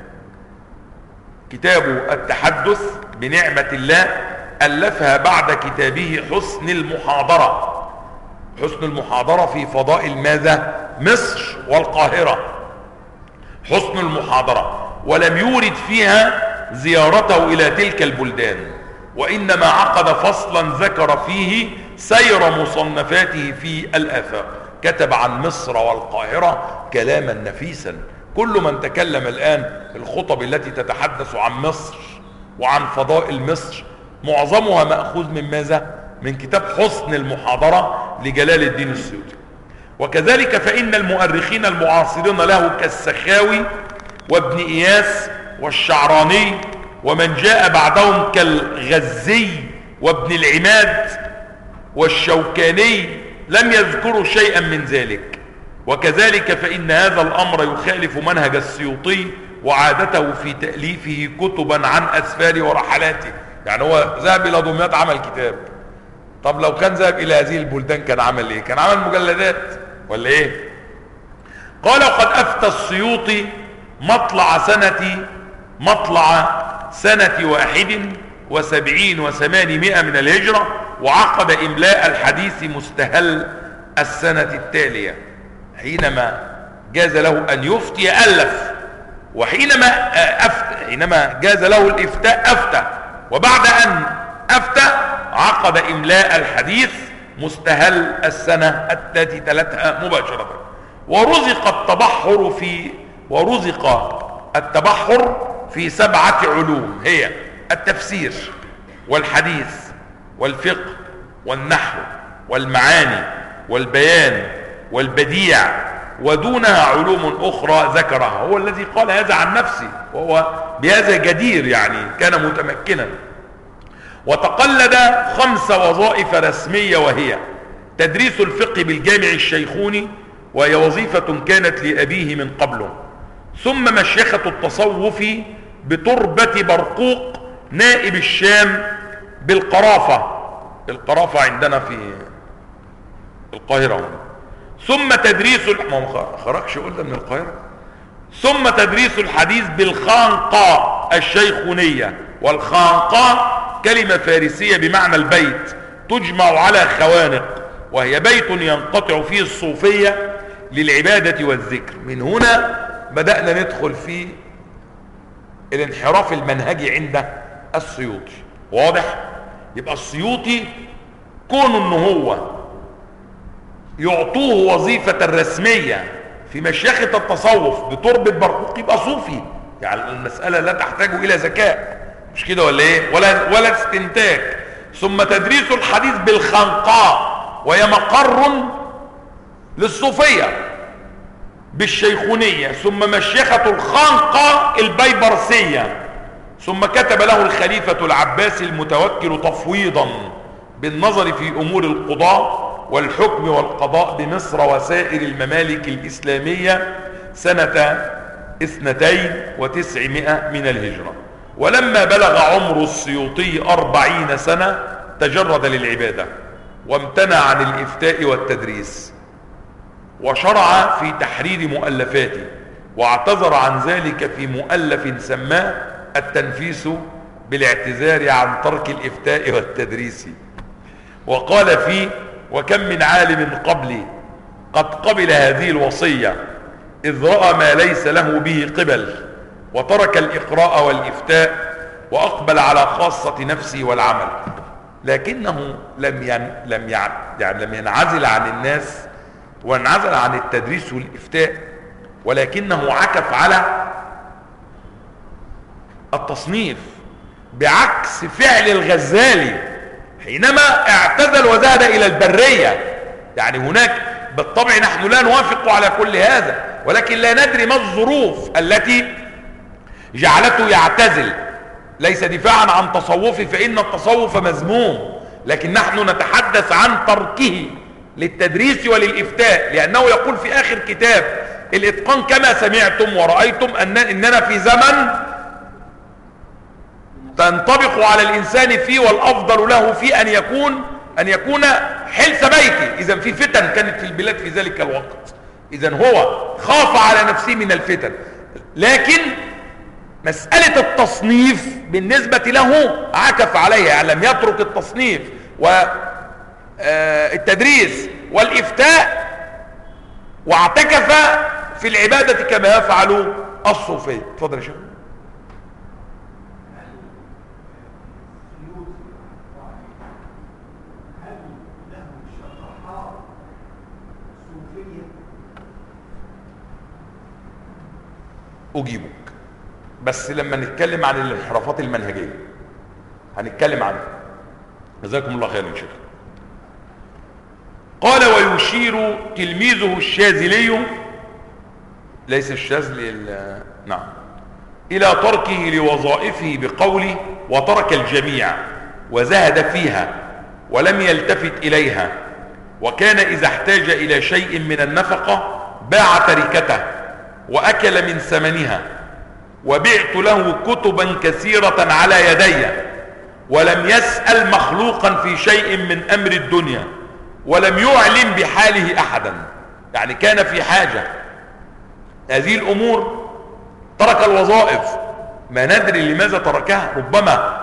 كتاب التحدث بنعمة الله، ألفها بعد كتابه حسن المحاضرة. حسن المحاضرة في فضائل ماذا؟ مصر والقاهرة. حسن المحاضرة، ولم يورد فيها زيارته إلى تلك البلدان، وإنما عقد فصلا ذكر فيه سير مصنفاته في الآفاق. كتب عن مصر والقاهرة كلاما نفيسا. كل من تكلم الآن الخطب التي تتحدث عن مصر وعن فضائل مصر معظمها مأخوذ من ماذا؟ من كتاب حسن المحاضرة لجلال الدين السيوطي. وكذلك فإن المؤرخين المعاصرين له كالسخاوي وابن إياس والشعراني ومن جاء بعدهم كالغزي وابن العماد والشوكاني لم يذكروا شيئا من ذلك. وكذلك فإن هذا الأمر يخالف منهج السيوطي وعادته في تأليفه كتبا عن أسفاره ورحلاته. يعني هو ذهب إلى دمياط عمل كتاب، طب لو كان ذهب إلى هذه البلدان كان عمل إيه؟ كان عمل مجلدات ولا إيه؟ قال وقد أفتى السيوطي مطلع سنة 71 و800 من الهجرة، وعقد إملاء الحديث مستهل السنة التالية. حينما جاز له أن يفتي ألف، حينما جاز له الإفتاء أفتى، وبعد أن أفتى عقد إملاء الحديث مستهل السنة التي تلتها مباشرة. ورزق التبحر في 7 علوم، هي التفسير والحديث والفقه والنحو والمعاني والبيان والبديع، ودونها علوم أخرى ذكرها. هو الذي قال هذا عن نفسه، وهو بهذا جدير، يعني كان متمكنا. وتقلد 5 وظائف رسمية، وهي تدريس الفقه بالجامع الشيخوني، وهي وظيفة كانت لأبيه من قبله، ثم مشيخة التصوف بتربة برقوق نائب الشام بالقرافة، القرافة عندنا في القاهرة، ثم تدريس ما خرجش قلنا من القاهرة، ثم تدريس الحديث بالخانقاء الشيخونية. والخانقاء كلمة فارسية بمعنى البيت، تجمع على خوانق، وهي بيت ينقطع فيه الصوفية للعبادة والذكر. من هنا بدأنا ندخل في الانحراف المنهجي عند السيوطي. واضح؟ يبقى السيوطي كونه انه هو يعطوه وظيفة رسمية في مشيخة التصوف بتربة برقوق يبقى صوفي. يعني المسألة لا تحتاج الى ذكاء، مش كده ولا ايه؟ ولا استنتاج. ثم تدريس الحديث بالخنقاء، وهي مقر للصوفية بالشيخونية، ثم مشيخة الخانقاء البيبرسية. ثم كتب له الخليفة العباسي المتوكل تفويضا بالنظر في امور القضاء والحكم والقضاء بمصر وسائر الممالك الإسلامية سنة 92 من الهجرة. ولما بلغ عمر السيوطي 40 سنة تجرد للعبادة وامتنع عن الإفتاء والتدريس، وشرع في تحرير مؤلفاته، واعتذر عن ذلك في مؤلف سماه التنفيس بالاعتذار عن ترك الإفتاء والتدريس. وقال فيه: وكم من عالم قبلي قد قبل هذه الوصية إذ رأى ما ليس له به قبل، وترك الإقراء والإفتاء وأقبل على خاصة نفسه والعمل. لكنه لم ينعزل عن الناس وانعزل عن التدريس والإفتاء، ولكنه عكف على التصنيف، بعكس فعل الغزالي حينما اعتزل وذهب إلى البرية. يعني هناك بالطبع نحن لا نوافق على كل هذا، ولكن لا ندري ما الظروف التي جعلته يعتزل. ليس دفاعا عن تصوفه، فإن التصوف مذموم، لكن نحن نتحدث عن تركه للتدريس وللإفتاء، لأنه يقول في آخر كتاب الإتقان: كما سمعتم ورأيتم إننا في زمن تنطبق على الإنسان فيه والأفضل له فيه أن يكون حلس بيتي. إذا في فتن كانت في البلاد في ذلك الوقت، إذا هو خاف على نفسه من الفتن. لكن مسألة التصنيف بالنسبة له عكف عليها، يعني لم يترك التصنيف والتدريس والإفتاء، واعتكف في العبادة كما يفعل الصوفية. اتفضل يا شيخ. أجيبك، بس لما نتكلم عن الانحرافات المنهجية هنتكلم عنها. جزاكم الله خيرا يا شيخ. قال: ويشير تلميذه الشاذلي، ليس الشاذلي نعم، إلى تركه لوظائفه بقوله: وترك الجميع وزهد فيها ولم يلتفت إليها، وكان إذا احتاج إلى شيء من النفقة باع تركته وأكل من ثمنها، وبعت له كتبا كثيرة على يدي، ولم يسأل مخلوقا في شيء من أمر الدنيا، ولم يعلم بحاله أحدا. يعني كان في حاجة هذه الأمور، ترك الوظائف، ما ندري لماذا تركها. ربما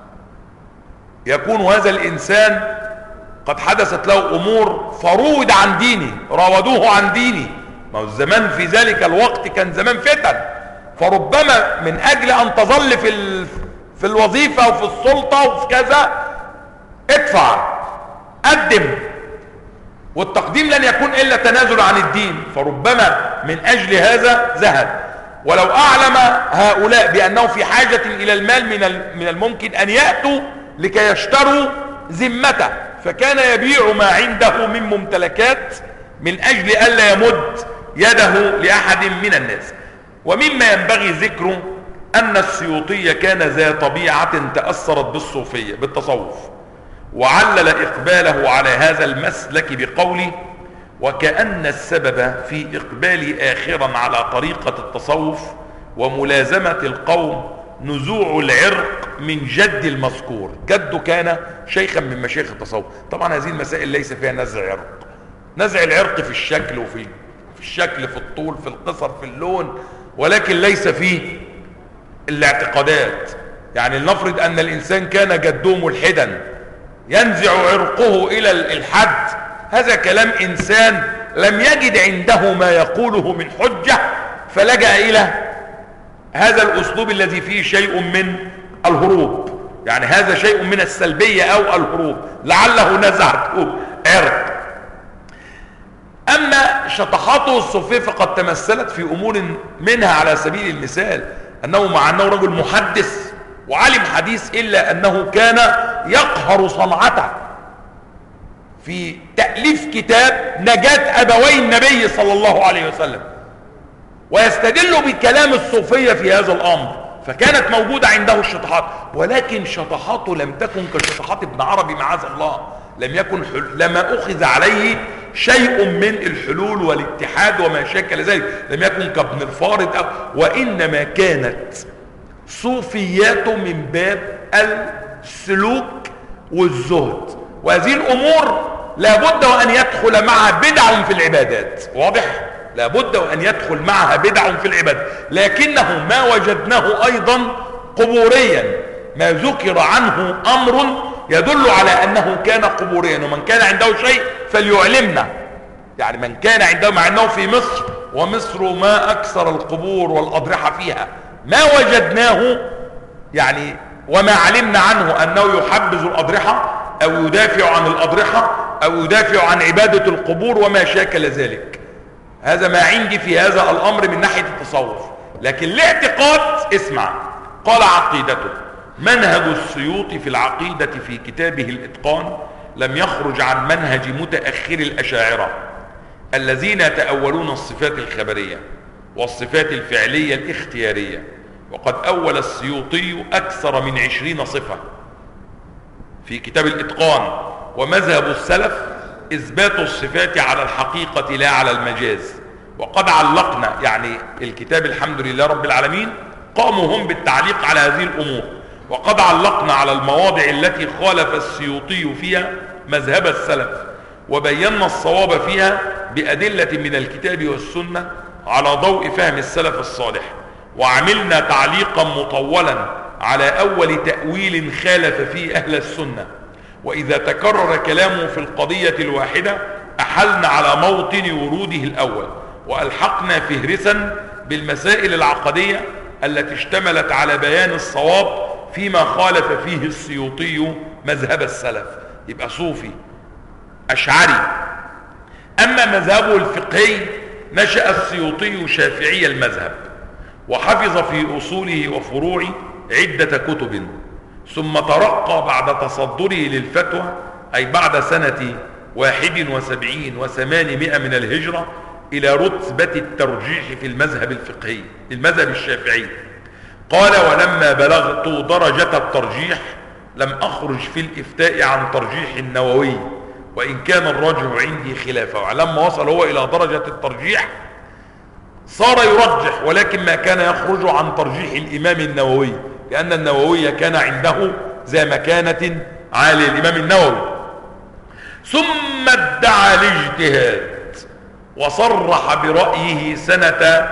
يكون هذا الإنسان قد حدثت له أمور فروض عن دينه، راودوه عن دينه. ما هو الزمان في ذلك الوقت كان زمان فتن، فربما من أجل أن تظل في الوظيفة وفي السلطة وفي كذا ادفع، قدم، والتقديم لن يكون إلا تنازل عن الدين، فربما من أجل هذا زهد. ولو أعلم هؤلاء بأنه في حاجة إلى المال من الممكن أن يأتوا لكي يشتروا ذمته، فكان يبيع ما عنده من ممتلكات من أجل ألا يمد يده لأحد من الناس. ومما ينبغي ذكره أن السيوطي كان ذا طبيعة تأثرت بالصوفية بالتصوف، وعلل إقباله على هذا المسلك بقوله: وكأن السبب في إقبالي آخرا على طريقة التصوف وملازمة القوم نزوع العرق من جد المذكور. جده كان شيخا من مشايخ التصوف. طبعا هذه المسائل ليس فيها نزع عرق، نزع العرق في الشكل وفي الشكل، في الطول، في القصر، في اللون، ولكن ليس في الاعتقادات. يعني لنفرض أن الإنسان كان جده ملحدا ينزع عرقه إلى الحد، هذا كلام إنسان لم يجد عنده ما يقوله من حجة، فلجأ إلى هذا الأسلوب الذي فيه شيء من الهروب. يعني هذا شيء من السلبية أو الهروب، لعله نزعته عرق. أما شطحاته الصوفية فقد تمثلت في أمور منها على سبيل المثال أنه مع أنه رجل محدث وعالم حديث، إلا أنه كان يقهر صنعته في تأليف كتاب نجاة أبوي النبي صلى الله عليه وسلم، ويستدل بكلام الصوفية في هذا الأمر. فكانت موجودة عنده الشطحات، ولكن شطحاته لم تكن كشطحات ابن عربي معاذ الله. لما أخذ عليه شيء من الحلول والاتحاد وما شاكل ذلك، لم يكن كابن الفارض وإنما كانت صوفياته من باب السلوك والزهد، وهذه الأمور لابد وأن يدخل معها بدع في العبادات. واضح؟ لابد وأن يدخل معها بدع في العبادات، لكنه ما وجدناه أيضا قبوريا. ما ذكر عنه أمر يدل على أنه كان قبوريا، ومن كان عنده شيء فليعلمنا. يعني من كان عنده، مع أنه في مصر، ومصر ما أكثر القبور والأضرحة فيها، ما وجدناه يعني وما علمنا عنه أنه يحبذ الأضرحة أو يدافع عن الأضرحة أو يدافع عن عبادة القبور وما شاكل ذلك. هذا ما عندي في هذا الأمر من ناحية التصوف. لكن الاعتقاد، اسمع، قال عقيدته. منهج السيوطي في العقيدة في كتابه الإتقان لم يخرج عن منهج متأخر الأشاعرة الذين يتأولون الصفات الخبرية والصفات الفعلية الاختيارية. وقد أول السيوطي أكثر من 20 صفة في كتاب الإتقان. ومذهب السلف إثبات الصفات على الحقيقة لا على المجاز. وقد علقنا، يعني الكتاب الحمد لله رب العالمين قاموا هم بالتعليق على هذه الأمور، وقد علقنا على المواضع التي خالف السيوطي فيها مذهب السلف، وبينا الصواب فيها بأدلة من الكتاب والسنة على ضوء فهم السلف الصالح. وعملنا تعليقا مطولا على أول تأويل خالف فيه أهل السنة. وإذا تكرر كلامه في القضية الواحدة أحلنا على موطن وروده الأول، وألحقنا فهرسا بالمسائل العقدية التي اشتملت على بيان الصواب فيما خالف فيه السيوطي مذهب السلف. يبقى صوفي أشعري. أما مذهبه الفقهي، نشأ السيوطي شافعي المذهب، وحفظ في أصوله وفروعه عدة كتب، ثم ترقى بعد تصدره للفتوى، أي بعد سنة 71 و800 من الهجرة، إلى رتبة الترجيح في المذهب الفقهي، المذهب الشافعي. قال: ولما بلغت درجة الترجيح لم أخرج في الإفتاء عن ترجيح النووي، وإن كان الراجح عندي خلافه. ولما وصل هو إلى درجة الترجيح صار يرجح، ولكن ما كان يخرج عن ترجيح الإمام النووي، لأن النووي كان عنده ذا مكانة عالية، الإمام النووي. ثم ادعى الاجتهاد وصرح برأيه سنة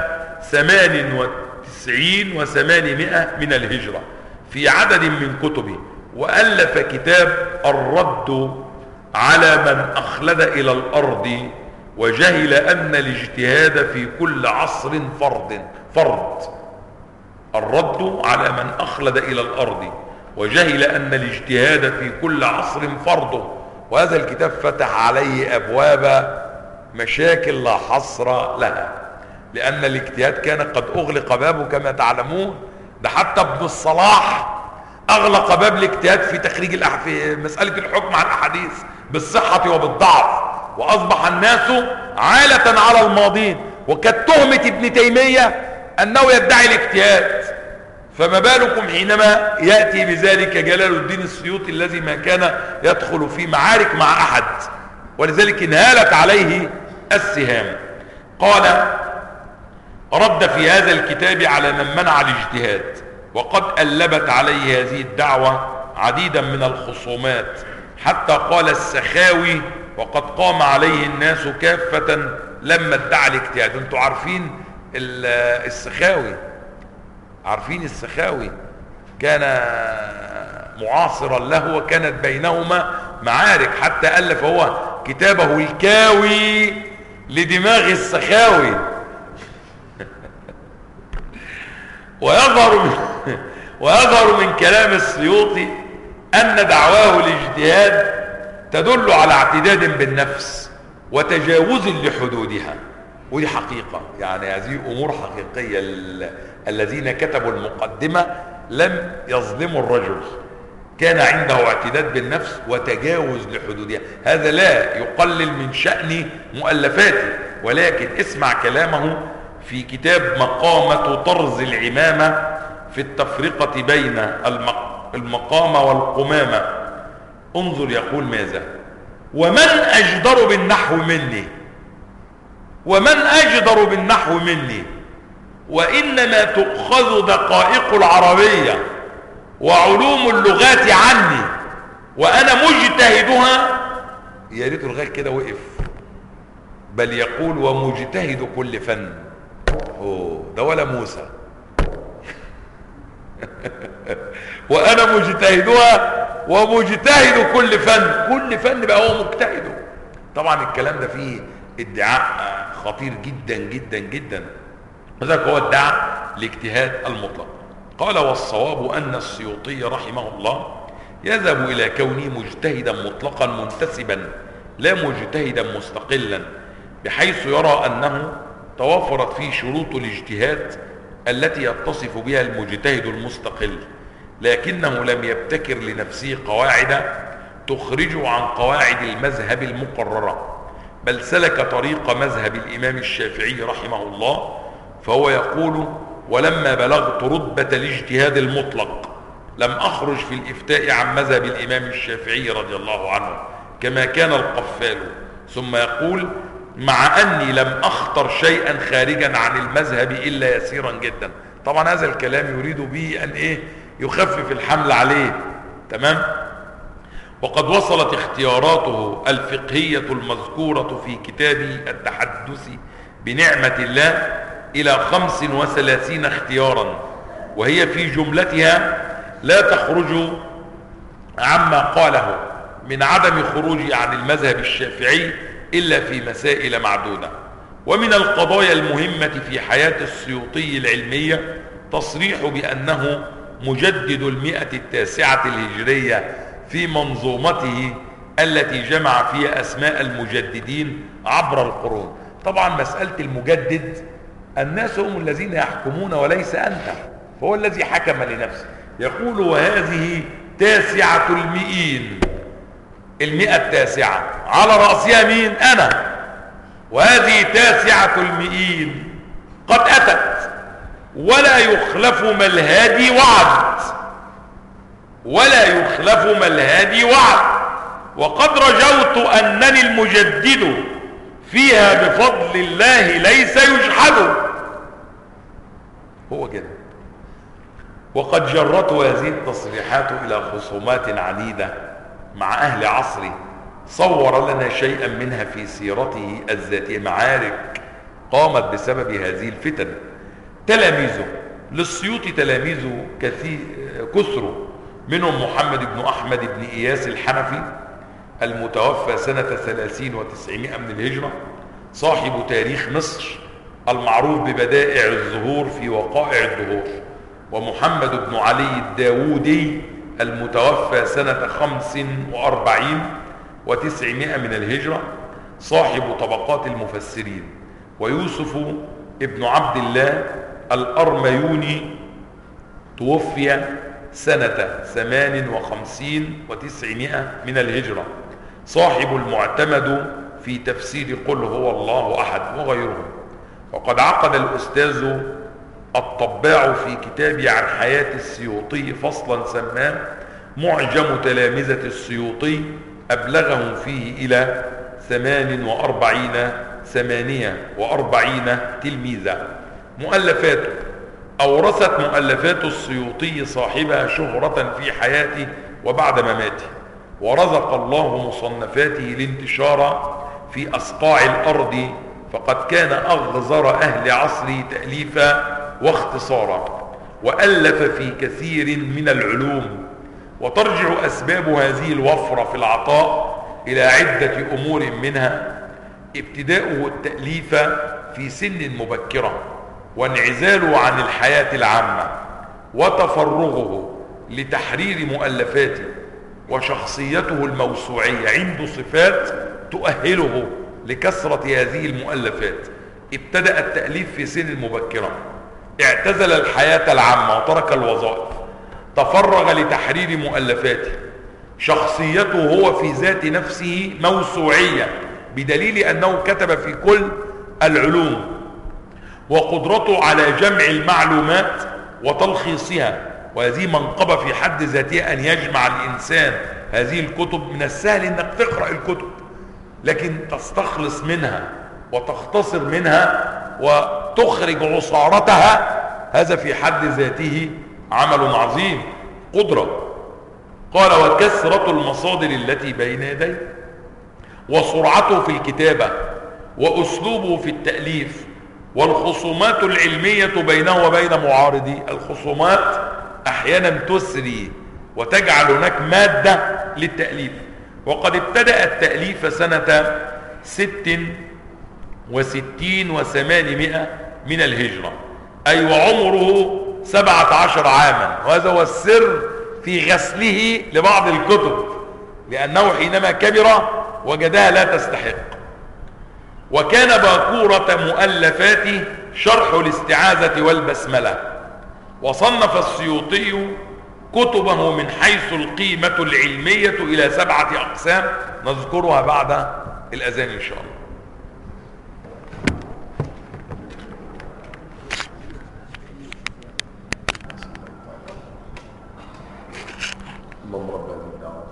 98 و800 من الهجرة في عدد من كتبه، وألف كتاب الرد على من أخلد إلى الأرض وجهل أن الاجتهاد في كل عصر فرض. الرد على من أخلد إلى الأرض وجهل أن الاجتهاد في كل عصر فرض. وهذا الكتاب فتح عليه أبواب مشاكل لا حصر لها، لأن الاجتهاد كان قد أغلق بابه كما تعلمون. ده حتى ابن الصلاح أغلق باب الاجتهاد في تخريج في مسألة الحكم على الأحاديث بالصحة وبالضعف، وأصبح الناس عالة على الماضين. وكانت تهمة ابن تيمية أنه يدعي الاجتهاد، فما بالكم حينما يأتي بذلك جلال الدين السيوطي الذي ما كان يدخل في معارك مع أحد، ولذلك انهالت عليه السهام. قال: رد في هذا الكتاب على من منع الاجتهاد، وقد ألبت عليه هذه الدعوة عديدا من الخصومات، حتى قال السخاوي: وقد قام عليه الناس كافة لما ادعى الاجتهاد. انتوا عارفين السخاوي، عارفين السخاوي كان معاصرا له، وكانت بينهما معارك، حتى ألف هو كتابه الكاوي لدماغ السخاوي. ويظهر من كلام السيوطي أن دعواه الاجتهاد تدل على اعتداد بالنفس وتجاوز لحدودها، ودي حقيقة. يعني هذه أمور حقيقية. الذين كتبوا المقدمة لم يظلموا الرجل، كان عنده اعتداد بالنفس وتجاوز لحدودها. هذا لا يقلل من شأن مؤلفاته، ولكن اسمع كلامه في كتاب مقامة طرز العمامة في التفرقة بين المقامة والقمامة. انظر يقول ماذا: ومن أجدر بالنحو مني، ومن أجدر بالنحو مني، وإنما تؤخذ دقائق العربية وعلوم اللغات عني، وأنا مجتهدها. يا ريت الغاية كده وقف، بل يقول: ومجتهد كل فن. ده ولا موسى. وأنا مجتهدها ومجتهد كل فن، كل فن بقى هو مجتهده. طبعا الكلام ده فيه ادعاء خطير جدا جدا جدا، وذلك هو ادعى الاجتهاد المطلق. قال والصواب أن السيوطي رحمه الله يذهب إلى كونه مجتهدا مطلقا منتسبا لا مجتهدا مستقلا، بحيث يرى أنه توفرت فيه شروط الاجتهاد التي يتصف بها المجتهد المستقل، لكنه لم يبتكر لنفسه قواعد تخرجه عن قواعد المذهب المقررة، بل سلك طريق مذهب الإمام الشافعي رحمه الله. فهو يقول ولما بلغت رتبة الاجتهاد المطلق لم أخرج في الإفتاء عن مذهب الإمام الشافعي رضي الله عنه كما كان القفال. ثم يقول مع أني لم أختر شيئا خارجا عن المذهب إلا يسيرا جدا. طبعا هذا الكلام يريد به أن يخفف الحمل عليه، تمام. وقد وصلت اختياراته الفقهية المذكورة في كتاب التحدث بنعمة الله إلى 35 اختيارا، وهي في جملتها لا تخرج عما قاله من عدم خروجه عن المذهب الشافعي إلا في مسائل معدودة. ومن القضايا المهمة في حياة السيوطي العلمية تصريح بأنه مجدد 109 الهجرية في منظومته التي جمع فيها أسماء المجددين عبر القرون. طبعا مسألة المجدد الناس هم الذين يحكمون وليس أنت، فهو الذي حكم لنفسه. يقول وهذه 9 المئين، 100 على رأسها مين؟ أنا. وهذه 9 المئين قد أتت ولا يخلف ما الهادي وعد، ولا يخلف ما الهادي وعد، وقد رجوت أنني المجدد فيها بفضل الله ليس يجحد. هو كده. وقد جرت هذه التصريحات إلى خصومات عنيدة مع أهل عصره، صور لنا شيئا منها في سيرته الذاتية، معارك قامت بسبب هذه الفتن. تلاميذه للسيوطي تلاميذه كثروا، منهم محمد بن أحمد بن إياس الحنفي المتوفى سنة 30 و900 من الهجرة، صاحب تاريخ مصر المعروف ببدائع الظهور في وقائع الدهور، ومحمد بن علي الداودي المتوفى سنة 45 و900 من الهجرة، صاحب طبقات المفسرين، ويوسف ابن عبد الله الأرميوني توفي سنة 58 و900 من الهجرة، صاحب المعتمد في تفسير قل هو الله أحد وغيرهم. وقد عقد الأستاذ الطباع في كتابه عن حياة السيوطي فصلا سماه معجم تلامذة السيوطي، أبلغهم فيه إلى 48 تلميذا. مؤلفاته أورثت مؤلفات السيوطي صاحبها شهرة في حياته وبعد مماته، ورزق الله مصنفاته الانتشار في أصقاع الأرض، فقد كان أغزر أهل عصره تأليفا واختصارا، وألف في كثير من العلوم. وترجع أسباب هذه الوفرة في العطاء إلى عدة أمور، منها ابتداؤه التأليف في سن مبكرة، وانعزاله عن الحياة العامة، وتفرغه لتحرير مؤلفاته، وشخصيته الموسوعية عنده صفات تؤهله لكثرة هذه المؤلفات. ابتدأ التأليف في سن مبكرة، اعتزل الحياة العامة وترك الوظائف، تفرغ لتحرير مؤلفاته. شخصيته هو في ذات نفسه موسوعية بدليل أنه كتب في كل العلوم، وقدرته على جمع المعلومات وتلخيصها، وهذه منقبة في حد ذاتها، أن يجمع الإنسان هذه الكتب. من السهل أنك تقرأ الكتب لكن تستخلص منها وتختصر منها وتخرج عصارتها، هذا في حد ذاته عمل عظيم، قدرة. قال وكثرة المصادر التي بين يديه، وسرعته في الكتابة، وأسلوبه في التأليف، والخصومات العلمية بينه وبين معارضيه. الخصومات أحيانا تسري وتجعل هناك مادة للتأليف. وقد ابتدأ التأليف سنة 66 و800 من الهجرة، أي وعمره 17 عاما، وهذا هو السر في غسله لبعض الكتب، لأنه حينما كبر وجدها لا تستحق. وكان باكورة مؤلفاته شرح الاستعاذة والبسملة. وصنف السيوطي كتبه من حيث القيمة العلمية إلى 7 أقسام نذكرها بعد الأذان إن شاء الله. اللهم رب هذه الدعوة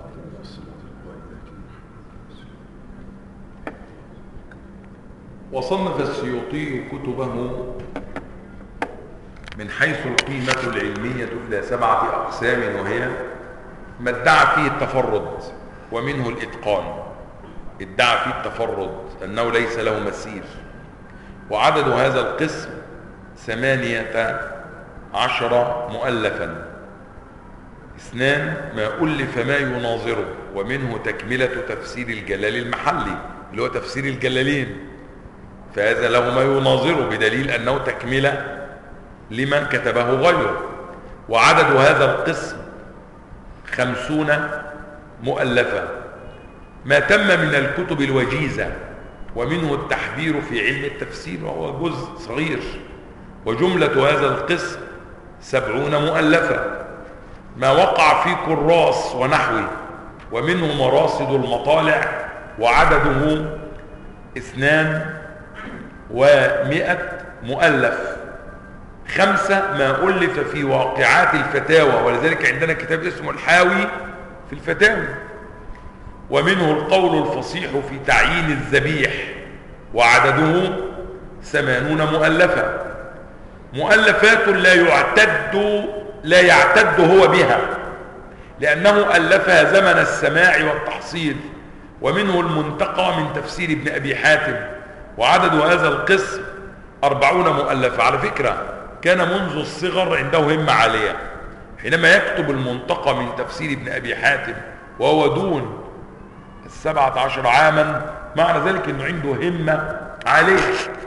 وصنف السيوطي كتبه من حيث القيمة العلمية إلى 7 أقسام، وهي ما ادعى فيه التفرد ومنه الإتقان. ادعى فيه التفرد أنه ليس له مثيل، وعدد هذا القسم 18 مؤلفا. 2 ما ألف ما يناظره، ومنه تكملة تفسير الجلال المحلي اللي هو تفسير الجلالين، فهذا له ما يناظره بدليل أنه تكملة لما كتبه غيره. وعدد هذا القسم 50 مؤلفة. ما تم من الكتب الوجيزة، ومنه التحبير في علم التفسير وهو جزء صغير. وجملة هذا القسم 70 مؤلفة. ما وقع في كراس ونحوه، ومنه مراصد المطالع، وعدده 200 مؤلف. 5 ما ألف في واقعات الفتاوى، ولذلك عندنا كتاب اسمه الحاوي في الفتاوى. ومنه القول الفصيح في تعيين الذبيح، وعدده 80 مؤلفة. مؤلفات لا يعتد هو بها، لأنه ألفها زمن السماع والتحصيل. ومنه المنتقى من تفسير ابن أبي حاتم، وعدد هذا القسم 40 مؤلفة. على فكرة كان منذ الصغر عنده همة عالية، حينما يكتب المنتقى من تفسير ابن أبي حاتم وهو دون 17 عاما، معنى ذلك أنه عنده همة عالية.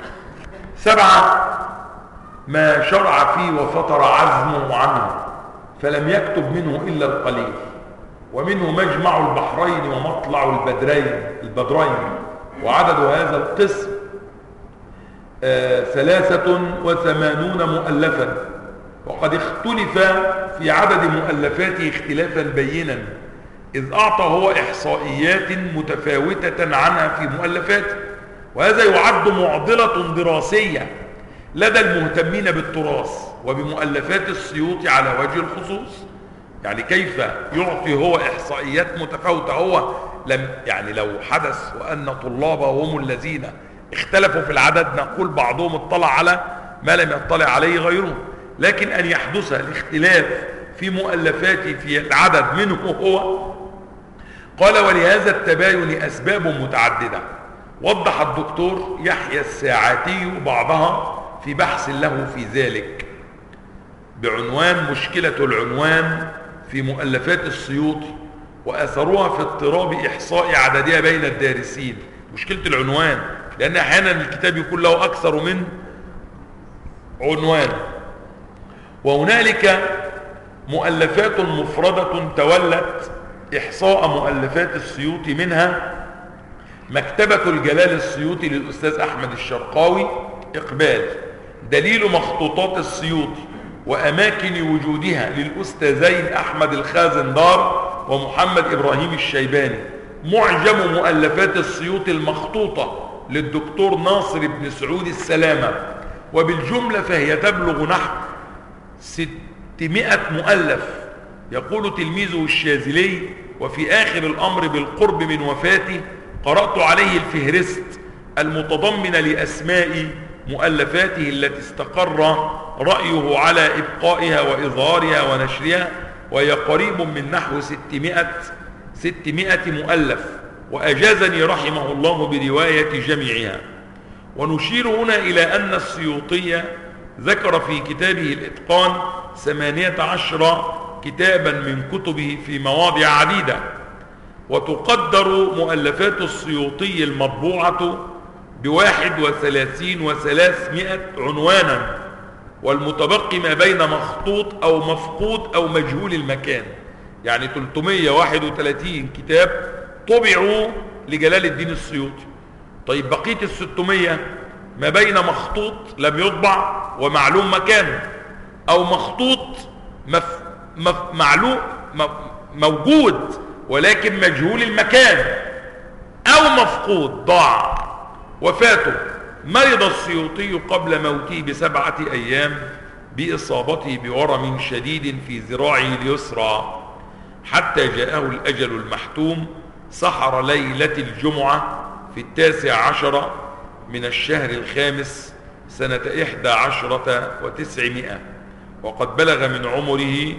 7 ما شرع فيه وفطر عزمه عنه، فلم يكتب منه إلا القليل. ومنه مجمع البحرين ومطلع البدرين، وعدد هذا القسم 83 مؤلفا. وقد اختلف في عدد مؤلفاته اختلافا بينا، إذ أعطى هو إحصائيات متفاوتة عنها في مؤلفاته، وهذا يعد معضلة دراسية لدى المهتمين بالتراث وبمؤلفات السيوطي على وجه الخصوص. يعني كيف يعطي هو إحصائيات متفاوتة؟ هو لو حدث وأن طلابه هم الذين اختلفوا في العدد، نقول بعضهم اطلع على ما لم يطلع عليه غيره، لكن أن يحدث الاختلاف في مؤلفاته في العدد منه هو. قال: ولهذا التباين أسباب متعددة. وضح الدكتور يحيى الساعاتي بعضها في بحث له في ذلك بعنوان مشكلة العنوان في مؤلفات السيوطي وأثرها في اضطراب إحصاء عددها بين الدارسين. مشكلة العنوان، لأن أحيانا الكتاب يكون له أكثر من عنوان. وهنالك مؤلفات مفردة تولت إحصاء مؤلفات السيوطي، منها مكتبة الجلال السيوطي للأستاذ أحمد الشرقاوي إقبال، دليل مخطوطات السيوطي وأماكن وجودها للأستاذين أحمد الخازندار ومحمد إبراهيم الشيباني، معجم مؤلفات السيوطي المخطوطة للدكتور ناصر بن سعود السلامة، وبالجملة فهي تبلغ نحو 600 مؤلف. يقول تلميذه الشاذلي: وفي آخر الأمر بالقرب من وفاته قرأت عليه الفهرست المتضمن لأسماء مؤلفاته التي استقر رأيه على إبقائها وإظهارها ونشرها، وهي قريب من نحو 600 مؤلف، وأجازني رحمه الله برواية جميعها. ونشير هنا إلى أن السيوطي ذكر في كتابه الإتقان 18 كتابا من كتبه في مواضع عديدة. وتقدر مؤلفات السيوطي المطبوعة ب31,300 عنوانا، والمتبقي ما بين مخطوط أو مفقود أو مجهول المكان. يعني 331 كتاب طبعوا لجلال الدين السيوطي. طيب بقية ال600 ما بين مخطوط لم يطبع ومعلوم مكانه، أو مخطوط معلوم موجود ولكن مجهول المكان، أو مفقود ضاع. وفاته: مرض السيوطي قبل موته ب7 أيام بإصابته بورم شديد في ذراعه اليسرى، حتى جاءه الأجل المحتوم سحر ليلة الجمعة في 19 من الشهر الخامس سنة 11 و900، وقد بلغ من عمره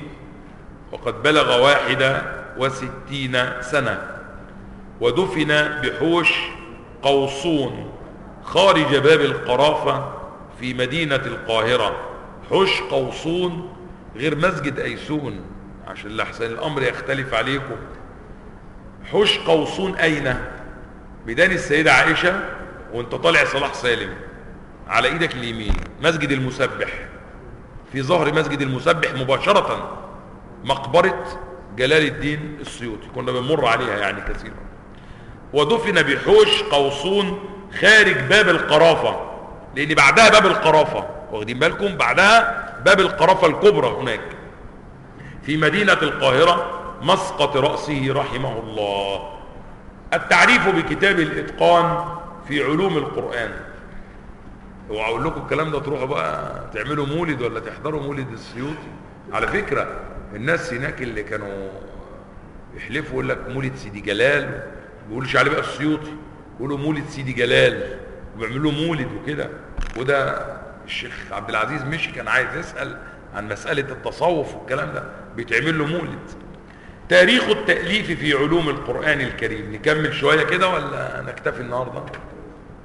61 سنة. ودفن بحوش قوصون خارج باب القرافة في مدينة القاهرة. حوش قوصون غير مسجد أيسون عشان لحسن الأمر يختلف عليكم. حوش قوصون أين؟ ميدان السيدة عائشة وانت طالع صلاح سالم على ايدك اليمين مسجد المسبح، في ظهر مسجد المسبح مباشرة مقبرة جلال الدين السيوطي، كنا بنمر عليها يعني كثيرا. ودفن بحوش قوصون خارج باب القرافة، لان بعدها باب القرافة، واخدين بالكم، بعدها باب القرافة الكبرى هناك في مدينة القاهرة، مسقط رأسه رحمه الله. التعريف بكتاب الإتقان في علوم القرآن. واقول لكم الكلام ده تروحوا بقى تعملوا مولد ولا تحضروا مولد السيوطي. على فكرة الناس هناك اللي كانوا يحلفوا يقول لك مولد سيدي جلال، ما بيقولش عليه بقى السيوطي، بيقولوا مولد سيدي جلال وبيعملوا مولد وكده. وده الشيخ عبد العزيز مشي كان عايز يسأل عن مسألة التصوف والكلام ده، بيتعمل له مولد. تاريخ التأليف في علوم القرآن الكريم. نكمل شوية كده ولا نكتفي النهاردة؟